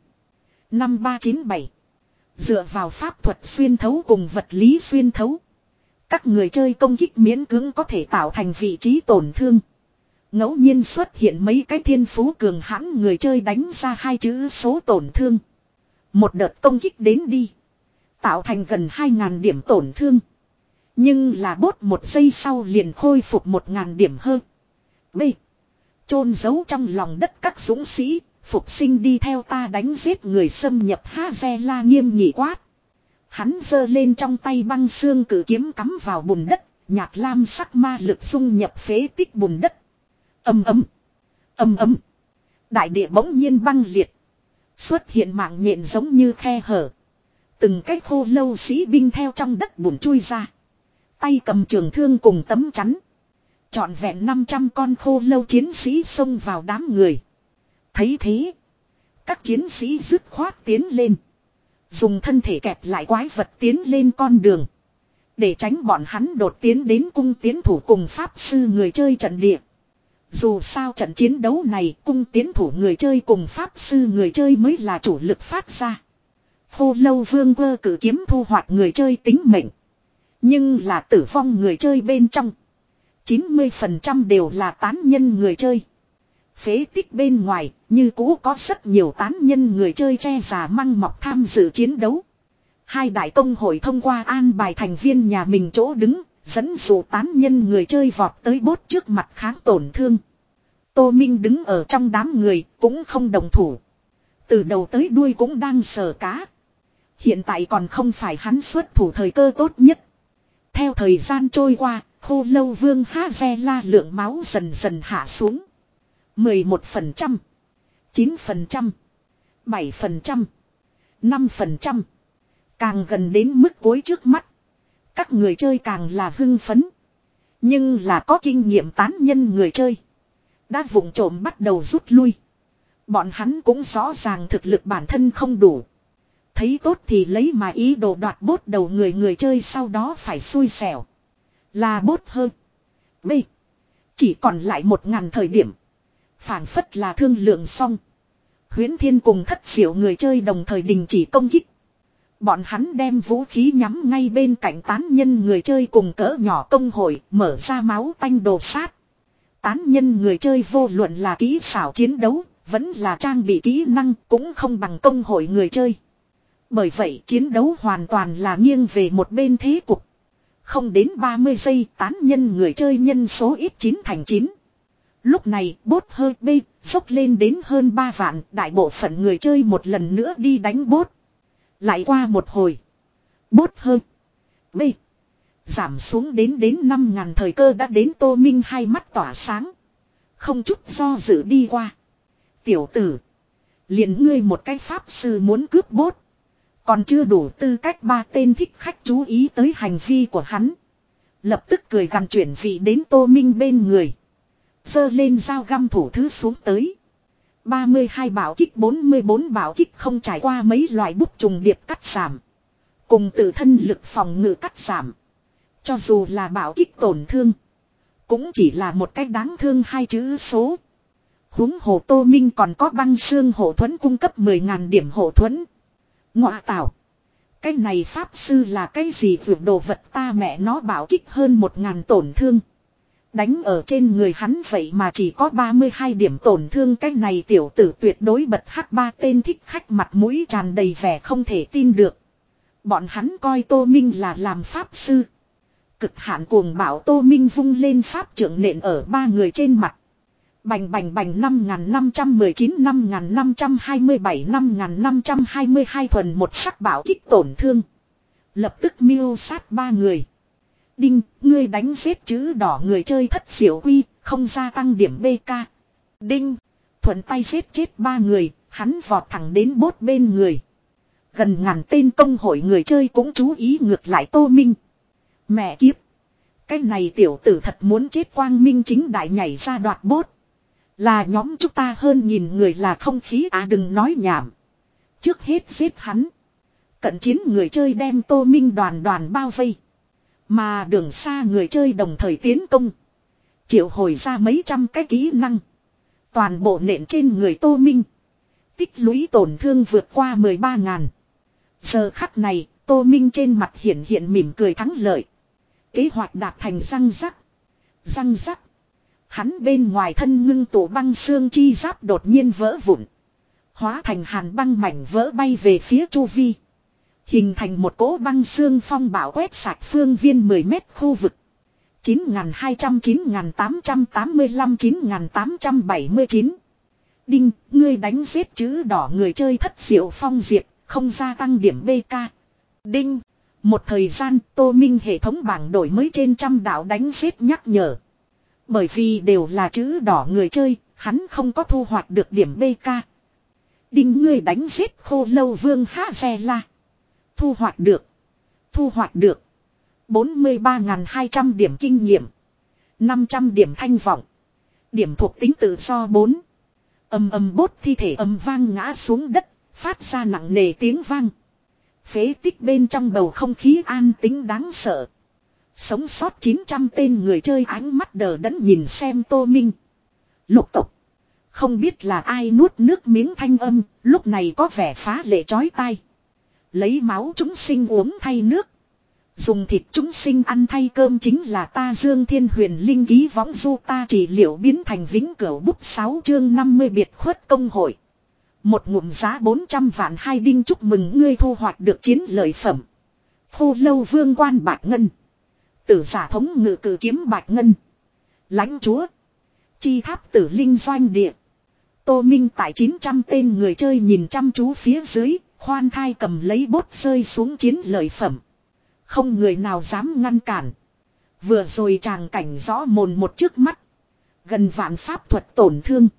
Năm ba chín bảy. Dựa vào pháp thuật xuyên thấu cùng vật lý xuyên thấu. Các người chơi công kích miễn cưỡng có thể tạo thành vị trí tổn thương. Ngẫu nhiên xuất hiện mấy cái thiên phú cường hãn người chơi đánh ra hai chữ số tổn thương. Một đợt công kích đến đi. Tạo thành gần hai nghìn điểm tổn thương. Nhưng là bốt một giây sau liền khôi phục một nghìn điểm hơn. B. Chôn giấu trong lòng đất các dũng sĩ, phục sinh đi theo ta đánh giết người xâm nhập Hazela nghiêm nghị quát. Hắn giơ lên trong tay băng xương cử kiếm cắm vào bùn đất, nhạt lam sắc ma lực xung nhập phế tích bùn đất. Ầm ầm, ầm ầm. Đại địa bỗng nhiên băng liệt. Xuất hiện mạng nhện giống như khe hở. Từng cái khô lâu sĩ binh theo trong đất bùn chui ra. Tay cầm trường thương cùng tấm chắn. Trọn vẹn năm trăm con khô lâu chiến sĩ xông vào đám người. Thấy thế. Các chiến sĩ dứt khoát tiến lên. Dùng thân thể kẹp lại quái vật tiến lên con đường. Để tránh bọn hắn đột tiến đến cung tiến thủ cùng pháp sư người chơi trận địa. Dù sao trận chiến đấu này cung tiến thủ người chơi cùng pháp sư người chơi mới là chủ lực phát ra. Khô lâu vương vơ cử kiếm thu hoạch người chơi tính mệnh. Nhưng là tử vong người chơi bên trong. chín mươi phần trăm đều là tán nhân người chơi. Phế tích bên ngoài như cũ có rất nhiều tán nhân người chơi che già măng mọc tham dự chiến đấu. Hai đại công hội thông qua an bài thành viên nhà mình chỗ đứng, dẫn dụ tán nhân người chơi vọt tới bốt trước mặt kháng tổn thương. Tô Minh đứng ở trong đám người, cũng không đồng thủ. Từ đầu tới đuôi cũng đang sờ cá. Hiện tại còn không phải hắn xuất thủ thời cơ tốt nhất. Theo thời gian trôi qua, khô lâu vương Hazela lượng máu dần dần hạ xuống. mười một phần trăm, chín phần trăm, bảy phần trăm, năm phần trăm. Càng gần đến mức cuối trước mắt. Các người chơi càng là hưng phấn. Nhưng là có kinh nghiệm tán nhân người chơi. Đã vụng trộm bắt đầu rút lui. Bọn hắn cũng rõ ràng thực lực bản thân không đủ. Thấy tốt thì lấy mà ý đồ đoạt bốt đầu người người chơi sau đó phải xui xẻo. Là bốt hơn. B. Chỉ còn lại một ngàn thời điểm. Phản phất là thương lượng xong. Huyễn Thiên cùng Thất Diệu người chơi đồng thời đình chỉ công kích. Bọn hắn đem vũ khí nhắm ngay bên cạnh tán nhân người chơi cùng cỡ nhỏ công hội mở ra máu tanh đồ sát. Tán nhân người chơi vô luận là kỹ xảo chiến đấu, vẫn là trang bị kỹ năng cũng không bằng công hội người chơi. Bởi vậy chiến đấu hoàn toàn là nghiêng về một bên thế cục. Không đến ba mươi giây tán nhân người chơi nhân số ít chín thành chín. Lúc này bốt hơi B dốc lên đến hơn ba vạn, đại bộ phận người chơi một lần nữa đi đánh bốt. Lại qua một hồi. Bốt hơi B giảm xuống đến đến năm ngàn thời cơ đã đến. Tô Minh hai mắt tỏa sáng. Không chút do dự đi qua. Tiểu tử. Liền ngươi một cái pháp sư muốn cướp bốt. Còn chưa đủ tư cách ba tên thích khách chú ý tới hành vi của hắn. Lập tức cười gằn chuyển vị đến Tô Minh bên người. Giơ lên dao găm thủ thứ xuống tới. ba mươi hai bảo kích bốn mươi bốn bảo kích không trải qua mấy loại bút trùng điệp cắt giảm. Cùng tự thân lực phòng ngự cắt giảm. Cho dù là bảo kích tổn thương. Cũng chỉ là một cách đáng thương hai chữ số. Huống hồ Tô Minh còn có băng xương hộ thuẫn cung cấp mười ngàn điểm hộ thuẫn. Ngọa tảo. Cái này pháp sư là cái gì vượt đồ vật ta mẹ nó bảo kích hơn một ngàn tổn thương. Đánh ở trên người hắn vậy mà chỉ có ba mươi hai điểm tổn thương. Cái này tiểu tử tuyệt đối bật hắc ba tên thích khách mặt mũi tràn đầy vẻ không thể tin được. Bọn hắn coi Tô Minh là làm pháp sư. Cực hạn cuồng bạo Tô Minh vung lên pháp trưởng nện ở ba người trên mặt. Bành bành bành năm nghìn năm trăm mười chín năm nghìn năm trăm hai mươi bảy năm nghìn năm trăm hai mươi hai thuần một sắc bảo kích tổn thương. Lập tức miêu sát ba người. Đinh, ngươi đánh giết chữ đỏ người chơi Thất Diệu quy, không gia tăng điểm bê ca. Đinh, thuận tay giết chết ba người, hắn vọt thẳng đến bốt bên người. Gần ngàn tên công hội người chơi cũng chú ý ngược lại Tô Minh. Mẹ kiếp. Cái này tiểu tử thật muốn chết quang minh chính đại nhảy ra đoạt bốt. Là nhóm chúng ta hơn nhìn người là không khí à đừng nói nhảm. Trước hết giết hắn. Cận chiến người chơi đem Tô Minh đoàn đoàn bao vây. Mà đường xa người chơi đồng thời tiến công. Triệu hồi ra mấy trăm cái kỹ năng. Toàn bộ nện trên người Tô Minh. Tích lũy tổn thương vượt qua mười ba ngàn. Giờ khắc này, Tô Minh trên mặt hiện hiện mỉm cười thắng lợi. Kế hoạch đạt thành răng rắc. Răng rắc. Hắn bên ngoài thân ngưng tụ băng xương chi giáp đột nhiên vỡ vụn. Hóa thành hàn băng mảnh vỡ bay về phía chu vi. Hình thành một cỗ băng xương phong bão quét sạch phương viên mười mét khu vực. chín nghìn hai trăm chín nghìn tám trăm tám mươi lăm chín nghìn tám trăm bảy mươi chín. Đinh, ngươi đánh giết chữ đỏ người chơi Thất Diệu phong diệp, không gia tăng điểm bê ca. Đinh, một thời gian Tô Minh hệ thống bảng đổi mới trên trăm đạo đánh giết nhắc nhở. Bởi vì đều là chữ đỏ người chơi, hắn không có thu hoạch được điểm bê ca. Đinh ngươi đánh giết khô lâu vương há xe la. Thu hoạch được. Thu hoạch được. bốn mươi ba nghìn hai trăm điểm kinh nghiệm. năm trăm điểm thanh vọng. Điểm thuộc tính tự do bốn. Âm âm bốt thi thể âm vang ngã xuống đất. Phát ra nặng nề tiếng vang. Phế tích bên trong bầu không khí an tĩnh đáng sợ. Sống sót chín trăm tên người chơi ánh mắt đờ đẫn nhìn xem Tô Minh. Lục tục. Không biết là ai nuốt nước miếng thanh âm, lúc này có vẻ phá lệ chói tai. Lấy máu chúng sinh uống thay nước. Dùng thịt chúng sinh ăn thay cơm chính là ta Dương Thiên Huyền Linh ký võng du ta trị liệu biến thành vĩnh cửu bút sáu chương năm mươi biệt khuất công hội. Một ngụm giá bốn trăm vạn hai đinh chúc mừng ngươi thu hoạch được chiến lợi phẩm. Khô lâu vương quan bạch ngân. Tử giả thống ngự cử kiếm bạch ngân. Lãnh chúa. Chi tháp tử linh doanh địa. Tô Minh tại chín trăm tên người chơi nhìn chăm chú phía dưới, khoan thai cầm lấy bốt rơi xuống chiến lợi phẩm. Không người nào dám ngăn cản. Vừa rồi tràng cảnh rõ mồn một trước mắt. Gần vạn pháp thuật tổn thương.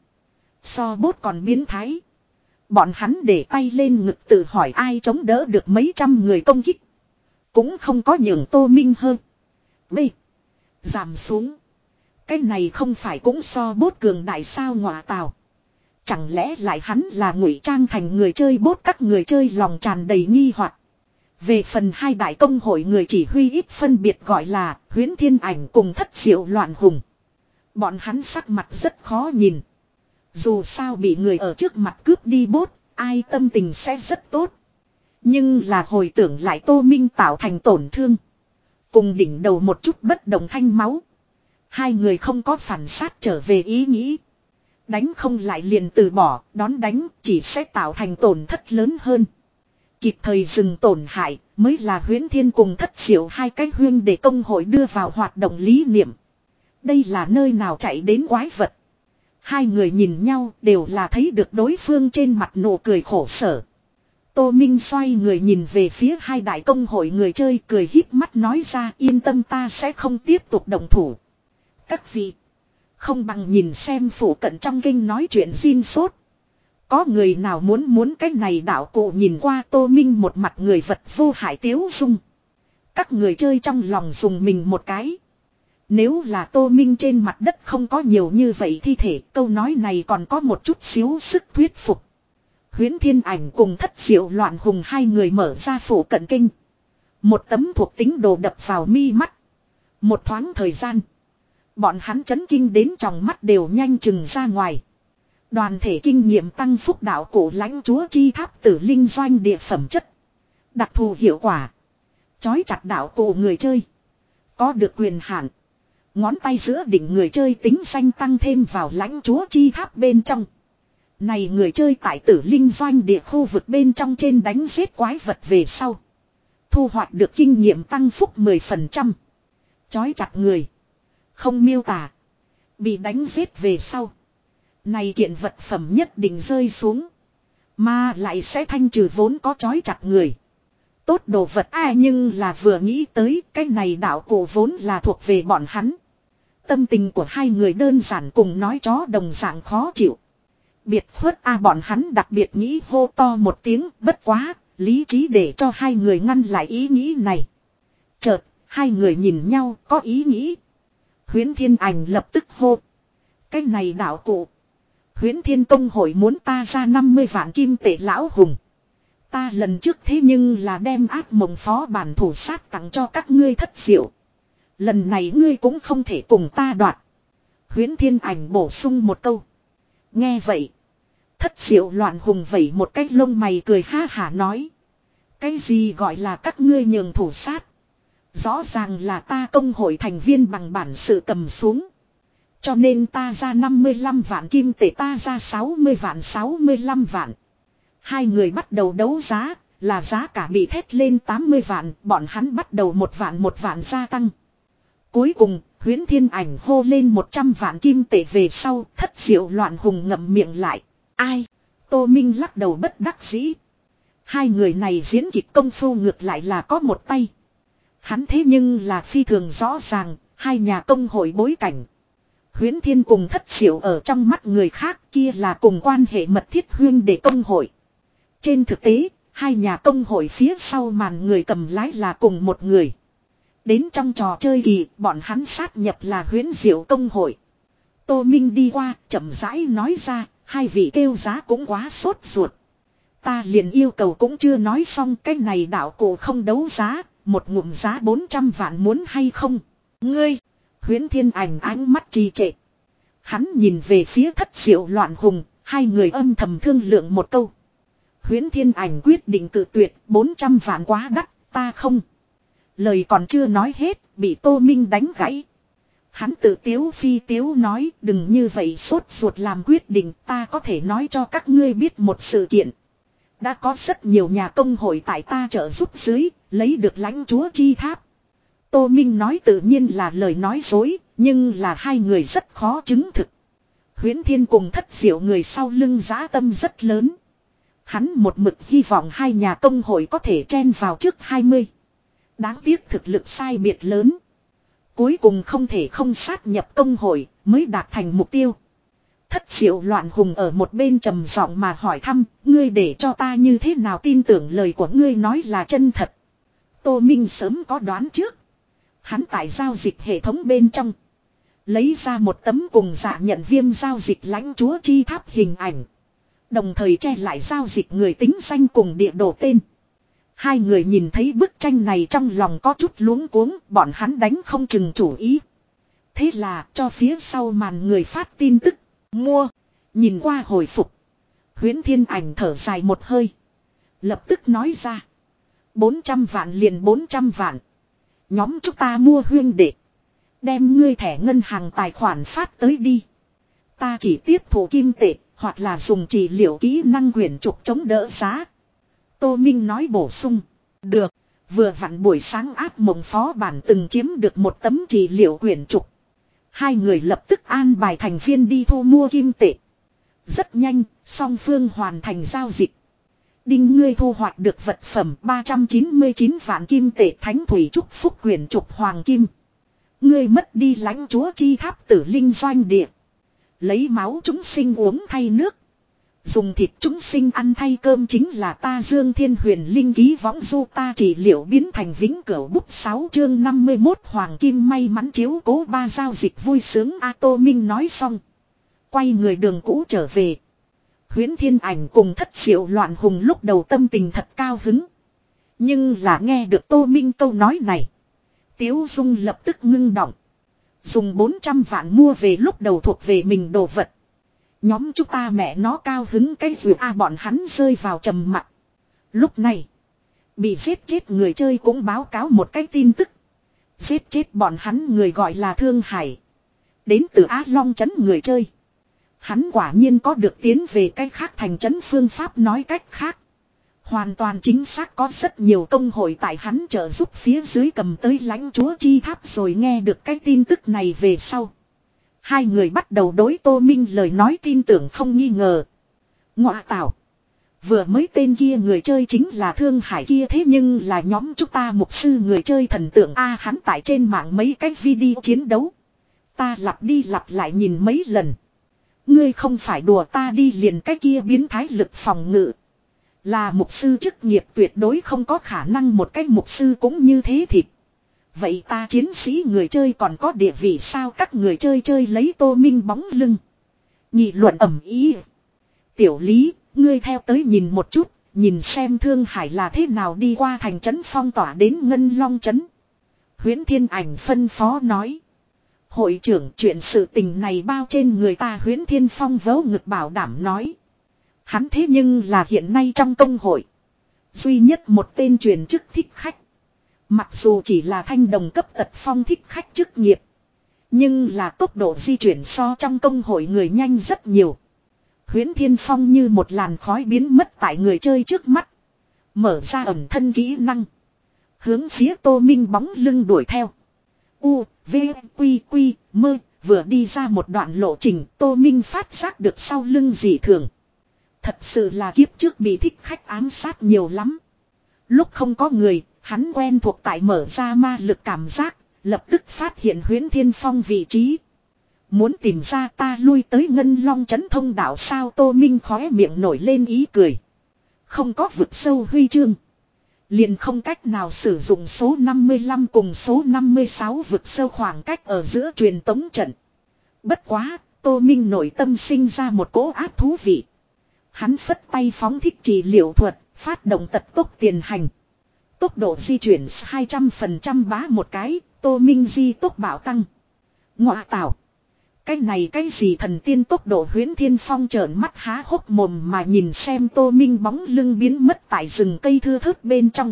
So bốt còn biến thái. Bọn hắn để tay lên ngực tự hỏi ai chống đỡ được mấy trăm người công kích. Cũng không có nhường Tô Minh hơn. B. Giảm xuống. Cái này không phải cũng so bốt cường đại sao ngọa tào. Chẳng lẽ lại hắn là ngụy trang thành người chơi bốt các người chơi lòng tràn đầy nghi hoặc. Về phần hai đại công hội người chỉ huy ít phân biệt gọi là Huyễn Thiên Ảnh cùng Thất Diệu Loạn Hùng. Bọn hắn sắc mặt rất khó nhìn. Dù sao bị người ở trước mặt cướp đi bốt, ai tâm tình sẽ rất tốt. Nhưng là hồi tưởng lại Tô Minh tạo thành tổn thương. Cùng đỉnh đầu một chút bất đồng thanh máu. Hai người không có phản sát trở về ý nghĩ. Đánh không lại liền từ bỏ, đón đánh chỉ sẽ tạo thành tổn thất lớn hơn. Kịp thời dừng tổn hại mới là Huyễn Thiên cùng Thất Diệu hai cái huyên để công hội đưa vào hoạt động lý niệm. Đây là nơi nào chạy đến quái vật. Hai người nhìn nhau đều là thấy được đối phương trên mặt nụ cười khổ sở. Tô Minh xoay người nhìn về phía hai đại công hội người chơi cười híp mắt nói ra yên tâm ta sẽ không tiếp tục động thủ. Các vị. Không bằng nhìn xem phủ cận trong kinh nói chuyện xin sốt. Có người nào muốn muốn cái này đạo cụ nhìn qua Tô Minh một mặt người vật vô hại tiếu dung. Các người chơi trong lòng dùng mình một cái. Nếu là Tô Minh trên mặt đất không có nhiều như vậy thi thể câu nói này còn có một chút xíu sức thuyết phục. Huyễn Thiên Ảnh cùng Thất Diệu Loạn Hùng hai người mở ra phủ cận kinh. Một tấm thuộc tính đồ đập vào mi mắt. Một thoáng thời gian. Bọn hắn chấn kinh đến trong mắt đều nhanh chừng ra ngoài. Đoàn thể kinh nghiệm tăng phúc đạo cổ lãnh chúa chi tháp tử linh doanh địa phẩm chất. Đặc thù hiệu quả. Chói chặt đạo cổ người chơi. Có được quyền hạn. Ngón tay giữa đỉnh người chơi tính danh tăng thêm vào lãnh chúa chi tháp bên trong. Này người chơi tại tử linh doanh địa khu vực bên trong trên đánh giết quái vật về sau. Thu hoạch được kinh nghiệm tăng phúc mười phần trăm. Chói chặt người. Không miêu tả. Bị đánh giết về sau. Này kiện vật phẩm nhất định rơi xuống. Mà lại sẽ thanh trừ vốn có chói chặt người. Tốt đồ vật ai nhưng là vừa nghĩ tới cái này đạo cổ vốn là thuộc về bọn hắn. Tâm tình của hai người đơn giản cùng nói chó đồng dạng khó chịu. Biệt khuất a bọn hắn đặc biệt nghĩ hô to một tiếng bất quá, lý trí để cho hai người ngăn lại ý nghĩ này. Chợt, hai người nhìn nhau có ý nghĩ. Huyễn Thiên Ảnh lập tức hô. Cái này đạo cụ. Huyễn Thiên công hội muốn ta ra năm mươi vạn kim tệ lão hùng. Ta lần trước thế nhưng là đem ác mộng phó bản thủ sát tặng cho các ngươi Thất Diệu. Lần này ngươi cũng không thể cùng ta đoạt. Huyễn Thiên Ảnh bổ sung một câu. Nghe vậy. Thất Diệu Loạn Hùng vẩy một cái lông mày cười ha hả nói. Cái gì gọi là các ngươi nhường thủ sát. Rõ ràng là ta công hội thành viên bằng bản sự cầm xuống. Cho nên ta ra năm mươi lăm vạn kim tệ ta ra sáu mươi vạn sáu mươi lăm vạn. Hai người bắt đầu đấu giá, là giá cả bị thét lên tám mươi vạn, bọn hắn bắt đầu một vạn một vạn gia tăng. Cuối cùng, Huyễn Thiên Ảnh hô lên một trăm vạn kim tệ về sau, Thất Diệu Loạn Hùng ngậm miệng lại. Ai? Tô Minh lắc đầu bất đắc dĩ. Hai người này diễn kịch công phu ngược lại là có một tay. Hắn thế nhưng là phi thường rõ ràng, hai nhà công hội bối cảnh. Huyễn Thiên cùng Thất Diệu ở trong mắt người khác kia là cùng quan hệ mật thiết huyên để công hội. Trên thực tế, hai nhà công hội phía sau màn người cầm lái là cùng một người. Đến trong trò chơi kỳ, bọn hắn sát nhập là Huyễn Diệu công hội. Tô Minh đi qua, chậm rãi nói ra, hai vị kêu giá cũng quá sốt ruột. Ta liền yêu cầu cũng chưa nói xong, cái này đạo cổ không đấu giá, một ngụm giá bốn trăm vạn muốn hay không? Ngươi! Huyễn Thiên Ảnh ánh mắt trì trệ. Hắn nhìn về phía Thất Diệu Loạn Hùng, hai người âm thầm thương lượng một câu. Huyễn Thiên Ảnh quyết định cự tuyệt, bốn trăm vạn quá đắt, ta không. Lời còn chưa nói hết, bị Tô Minh đánh gãy. Hắn tự tiếu phi tiếu nói, đừng như vậy sốt ruột làm quyết định, ta có thể nói cho các ngươi biết một sự kiện. Đã có rất nhiều nhà công hội tại ta trợ giúp dưới, lấy được lãnh chúa chi tháp. Tô Minh nói tự nhiên là lời nói dối, nhưng là hai người rất khó chứng thực. Huyễn Thiên cùng Thất Diệu người sau lưng dã tâm rất lớn. Hắn một mực hy vọng hai nhà công hội có thể chen vào trước hai mươi. Đáng tiếc thực lực sai biệt lớn. Cuối cùng không thể không sát nhập công hội mới đạt thành mục tiêu. Thất Diệu Loạn Hùng ở một bên trầm giọng mà hỏi thăm, ngươi để cho ta như thế nào tin tưởng lời của ngươi nói là chân thật. Tô Minh sớm có đoán trước. Hắn tại giao dịch hệ thống bên trong. Lấy ra một tấm cùng dạ nhận viêm giao dịch lãnh chúa chi tháp hình ảnh. Đồng thời che lại giao dịch người tính danh cùng địa đồ tên. Hai người nhìn thấy bức tranh này trong lòng có chút luống cuống, bọn hắn đánh không chừng chủ ý. Thế là cho phía sau màn người phát tin tức, mua, nhìn qua hồi phục. Huyễn Thiên Ảnh thở dài một hơi. Lập tức nói ra. bốn trăm vạn liền bốn trăm vạn. Nhóm chúng ta mua huyên đệ. Đem ngươi thẻ ngân hàng tài khoản phát tới đi. Ta chỉ tiếp thủ kim tệ, hoặc là dùng trị liệu kỹ năng quyển trục chống đỡ giá. Tô Minh nói bổ sung. Được, vừa vặn buổi sáng áp mộng phó bản từng chiếm được một tấm trị liệu quyển trục. Hai người lập tức an bài thành viên đi thu mua kim tệ. Rất nhanh, song phương hoàn thành giao dịch. Đinh ngươi thu hoạch được vật phẩm ba trăm chín mươi chín vạn kim tệ thánh thủy chúc phúc quyển trục hoàng kim. Ngươi mất đi lãnh chúa chi tháp tử linh doanh địa. Lấy máu chúng sinh uống thay nước. Dùng thịt chúng sinh ăn thay cơm chính là ta Dương Thiên Huyền Linh ký võng du ta trị liệu biến thành vĩnh cửu bút sáu chương năm mươi mốt hoàng kim may mắn chiếu cố ba giao dịch vui sướng A Tô Minh nói xong. Quay người đường cũ trở về. Huyễn Thiên Ảnh cùng Thất Diệu Loạn Hùng lúc đầu tâm tình thật cao hứng. Nhưng là nghe được Tô Minh câu nói này. Tiếu Dung lập tức ngưng động. Dùng bốn trăm vạn mua về lúc đầu thuộc về mình đồ vật. Nhóm chúng ta mẹ nó cao hứng cái gì a bọn hắn rơi vào trầm mặc. Lúc này. Bị giết chết người chơi cũng báo cáo một cái tin tức. Giết chết bọn hắn người gọi là Thương Hải. Đến từ Á Long trấn người chơi. Hắn quả nhiên có được tiến về cách khác thành trấn phương pháp nói cách khác. Hoàn toàn chính xác có rất nhiều công hội tại hắn trợ giúp phía dưới cầm tới lãnh chúa chi tháp rồi nghe được cái tin tức này về sau. Hai người bắt đầu đối Tô Minh lời nói tin tưởng không nghi ngờ. Ngọa tạo. Vừa mới tên kia người chơi chính là Thương Hải kia thế nhưng là nhóm chúng ta mục sư người chơi thần tượng A hắn tại trên mạng mấy cái video chiến đấu. Ta lặp đi lặp lại nhìn mấy lần. Ngươi không phải đùa ta đi liền cái kia biến thái lực phòng ngự. Là mục sư chức nghiệp tuyệt đối không có khả năng một cái mục sư cũng như thế thịt. Vậy ta chiến sĩ người chơi còn có địa vị sao các người chơi chơi lấy Tô Minh bóng lưng. Nghị luận ầm ý. Tiểu Lý, ngươi theo tới nhìn một chút, nhìn xem Thương Hải là thế nào đi qua thành trấn phong tỏa đến Ngân Long trấn. Huyễn Thiên Ảnh phân phó nói. Hội trưởng chuyện sự tình này bao trên người ta Huyễn Thiên Phong vớ ngực bảo đảm nói. Hắn thế nhưng là hiện nay trong công hội. Duy nhất một tên truyền chức thích khách. Mặc dù chỉ là thanh đồng cấp tật phong thích khách chức nghiệp. Nhưng là tốc độ di chuyển so trong công hội người nhanh rất nhiều. Huyễn Thiên Phong như một làn khói biến mất tại người chơi trước mắt. Mở ra ẩn thân kỹ năng. Hướng phía Tô Minh bóng lưng đuổi theo. U, V, Quy, Quy, Mơ. Vừa đi ra một đoạn lộ trình Tô Minh phát giác được sau lưng dị thường. Thật sự là kiếp trước bị thích khách ám sát nhiều lắm. Lúc không có người, hắn quen thuộc tại mở ra ma lực cảm giác, lập tức phát hiện Huyễn Thiên Phong vị trí. Muốn tìm ra ta lui tới ngân long chấn thông đạo sao? Tô Minh khóe miệng nổi lên ý cười. Không có vực sâu huy chương. Liền không cách nào sử dụng số năm mươi lăm cùng số năm mươi sáu vực sâu khoảng cách ở giữa truyền tống trận. Bất quá, Tô Minh nội tâm sinh ra một cỗ ác thú vị. Hắn phất tay phóng thích trị liệu thuật, phát động tật tốc tiền hành. Tốc độ di chuyển hai trăm phần trăm bá một cái, Tô Minh di tốc bạo tăng. Ngọa tảo. Cái này cái gì thần tiên tốc độ? Huyễn Thiên Phong trợn mắt há hốc mồm mà nhìn xem Tô Minh bóng lưng biến mất tại rừng cây thưa thớt bên trong.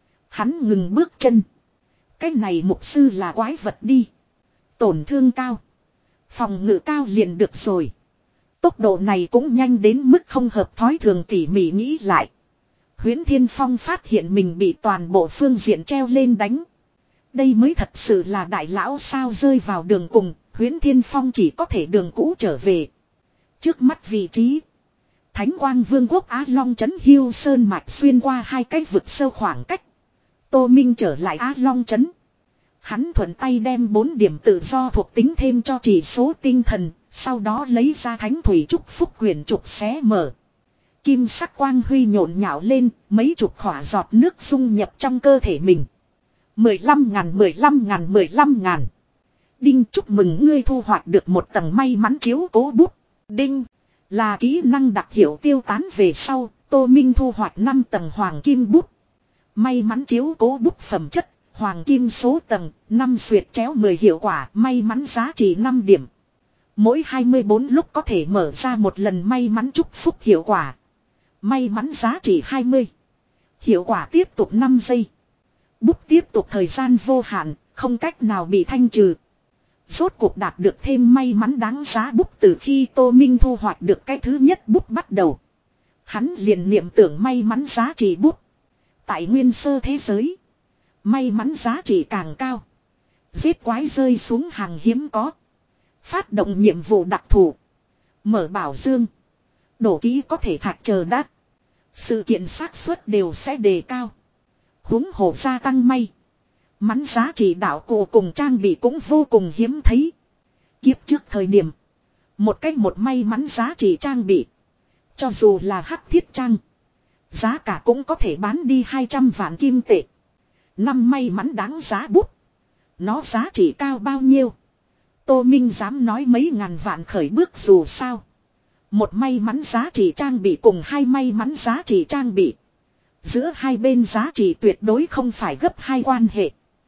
Hắn ngừng bước chân. Cái này mục sư là quái vật đi. Tổn thương cao. Phòng ngự cao liền được rồi. Tốc độ này cũng nhanh đến mức không hợp thói thường. Tỉ mỉ nghĩ lại. Huyễn Thiên Phong phát hiện mình bị toàn bộ phương diện treo lên đánh. Đây mới thật sự là đại lão sao? Rơi vào đường cùng. Huyễn Thiên Phong chỉ có thể đường cũ trở về. Trước mắt vị trí. Thánh Quang Vương quốc Á Long trấn Hiêu Sơn mạch xuyên qua hai cái vực sâu khoảng cách. Tô Minh trở lại Á Long trấn. Hắn thuận tay đem bốn điểm tự do thuộc tính thêm cho chỉ số tinh thần. Sau đó lấy ra Thánh Thủy Trúc Phúc quyển trục xé mở. Kim sắc quang huy nhộn nhạo lên. Mấy chục khỏa giọt nước dung nhập trong cơ thể mình. Mười lăm ngàn, mười lăm ngàn, mười lăm ngàn. Đinh, chúc mừng ngươi thu hoạch được một tầng may mắn chiếu cố bút. Đinh, là kỹ năng đặc hiệu tiêu tán về sau, Tô Minh thu hoạch năm tầng hoàng kim bút. May mắn chiếu cố bút phẩm chất, hoàng kim số tầng, năm xuyệt chéo mười hiệu quả, may mắn giá trị năm điểm. Mỗi hai mươi bốn lúc có thể mở ra một lần may mắn chúc phúc hiệu quả. May mắn giá trị hai mươi. Hiệu quả tiếp tục năm giây. Bút tiếp tục thời gian vô hạn, không cách nào bị thanh trừ. Rốt cuộc đạt được thêm may mắn đáng giá bút. Từ khi Tô Minh thu hoạch được cái thứ nhất bút bắt đầu, hắn liền niệm tưởng may mắn giá trị bút. Tại nguyên sơ thế giới, may mắn giá trị càng cao, giết quái rơi xuống hàng hiếm có. Phát động nhiệm vụ đặc thù, mở bảo dương, đổ ký có thể thạch chờ đắt, sự kiện xác suất đều sẽ đề cao. Huống hồ gia tăng may mắn giá trị đạo cụ cùng trang bị cũng vô cùng hiếm thấy. Kiếp trước thời điểm, một cách một may mắn giá trị trang bị, cho dù là hắc thiết trang, giá cả cũng có thể bán đi hai trăm vạn kim tệ. Năm may mắn đáng giá bút, nó giá trị cao bao nhiêu? Tô Minh dám nói mấy ngàn vạn khởi bước. Dù sao, một may mắn giá trị trang bị cùng hai may mắn giá trị trang bị, giữa hai bên giá trị tuyệt đối không phải gấp hai quan hệ,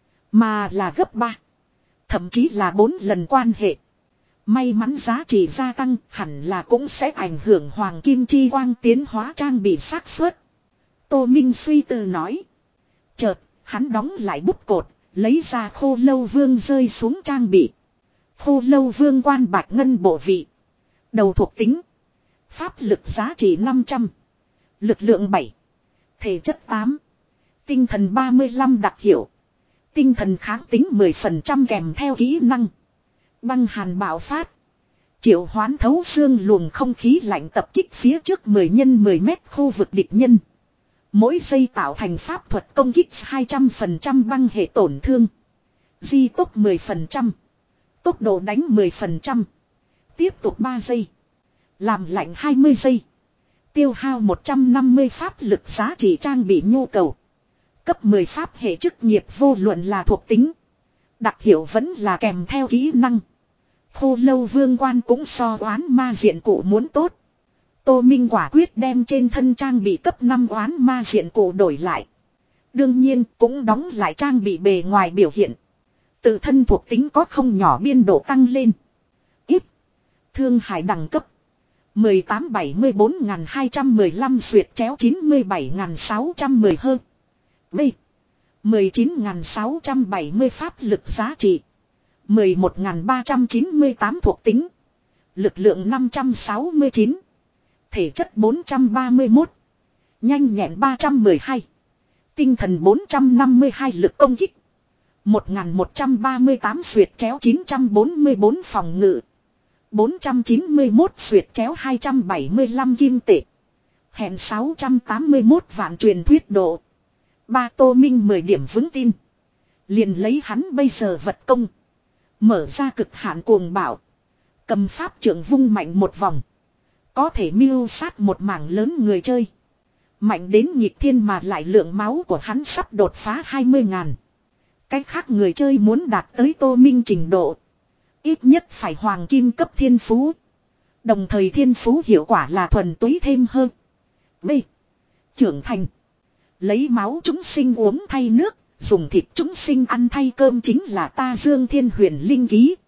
mà là gấp ba, thậm chí là bốn lần quan hệ. May mắn giá trị gia tăng hẳn là cũng sẽ ảnh hưởng hoàng kim chi quang tiến hóa trang bị xác suất. Tô Minh suy tư nói. Chợt, hắn đóng lại bút cột, lấy ra Khô Lâu Vương rơi xuống trang bị. Khô Lâu Vương quan bạch ngân bộ vị. Đầu thuộc tính. Pháp lực giá trị năm trăm. Lực lượng bảy. Thể chất tám. Tinh thần ba mươi lăm đặc hiệu. Tinh thần kháng tính mười phần trăm kèm theo kỹ năng. Băng hàn bạo phát. Triệu hoán thấu xương luồng không khí lạnh tập kích phía trước mười nhân mười mét khu vực địch nhân. Mỗi giây tạo thành pháp thuật công kích hai trăm phần trăm băng hệ tổn thương. Di tốc mười phần trăm. Tốc độ đánh mười phần trăm. Tiếp tục ba giây. Làm lạnh hai mươi giây. Tiêu hao một trăm năm mươi pháp lực giá trị trang bị nhu cầu. Cấp mười pháp hệ chức nghiệp vô luận là thuộc tính, đặc hiệu vẫn là kèm theo kỹ năng. Khô Lâu Vương quan cũng so oán ma diện cụ muốn tốt. Tô Minh quả quyết đem trên thân trang bị cấp năm oán ma diện cụ đổi lại. Đương nhiên cũng đóng lại trang bị bề ngoài biểu hiện. Tự thân thuộc tính có không nhỏ biên độ tăng lên. Ít. Thương hải đẳng cấp. mười tám bảy mươi bốn nghìn hai trăm mười lăm xuyệt chéo chín mươi bảy nghìn sáu trăm mười hơn. B. mười chín nghìn sáu trăm bảy mươi pháp lực giá trị. mười một nghìn ba trăm chín mươi tám thuộc tính. Lực lượng năm trăm sáu mươi chín. Thể chất bốn trăm ba mươi mốt. Nhanh nhẹn ba trăm mười hai. Tinh thần bốn trăm năm mươi hai lực công kích. một nghìn một trăm ba mươi tám xuyệt chéo chín trăm bốn mươi bốn phòng ngự. bốn trăm chín mươi mốt xuyệt chéo hai trăm bảy mươi lăm kim tệ. Hẹn sáu trăm tám mươi mốt vạn truyền thuyết độ. Ba Tô Minh mười điểm vững tin. Liền lấy hắn bây giờ vật công. Mở ra cực hạn cuồng bạo. Cầm pháp trưởng vung mạnh một vòng. Có thể mưu sát một mảng lớn người chơi. Mạnh đến nhịp thiên mà lại lượng máu của hắn sắp đột phá hai mươi ngàn. Cách khác người chơi muốn đạt tới Tô Minh trình độ. Ít nhất phải hoàng kim cấp thiên phú. Đồng thời thiên phú hiệu quả là thuần túy thêm hơn. B. Trưởng thành. Lấy máu chúng sinh uống thay nước. Dùng thịt chúng sinh ăn thay cơm chính là ta Dương Thiên Huyền linh ký.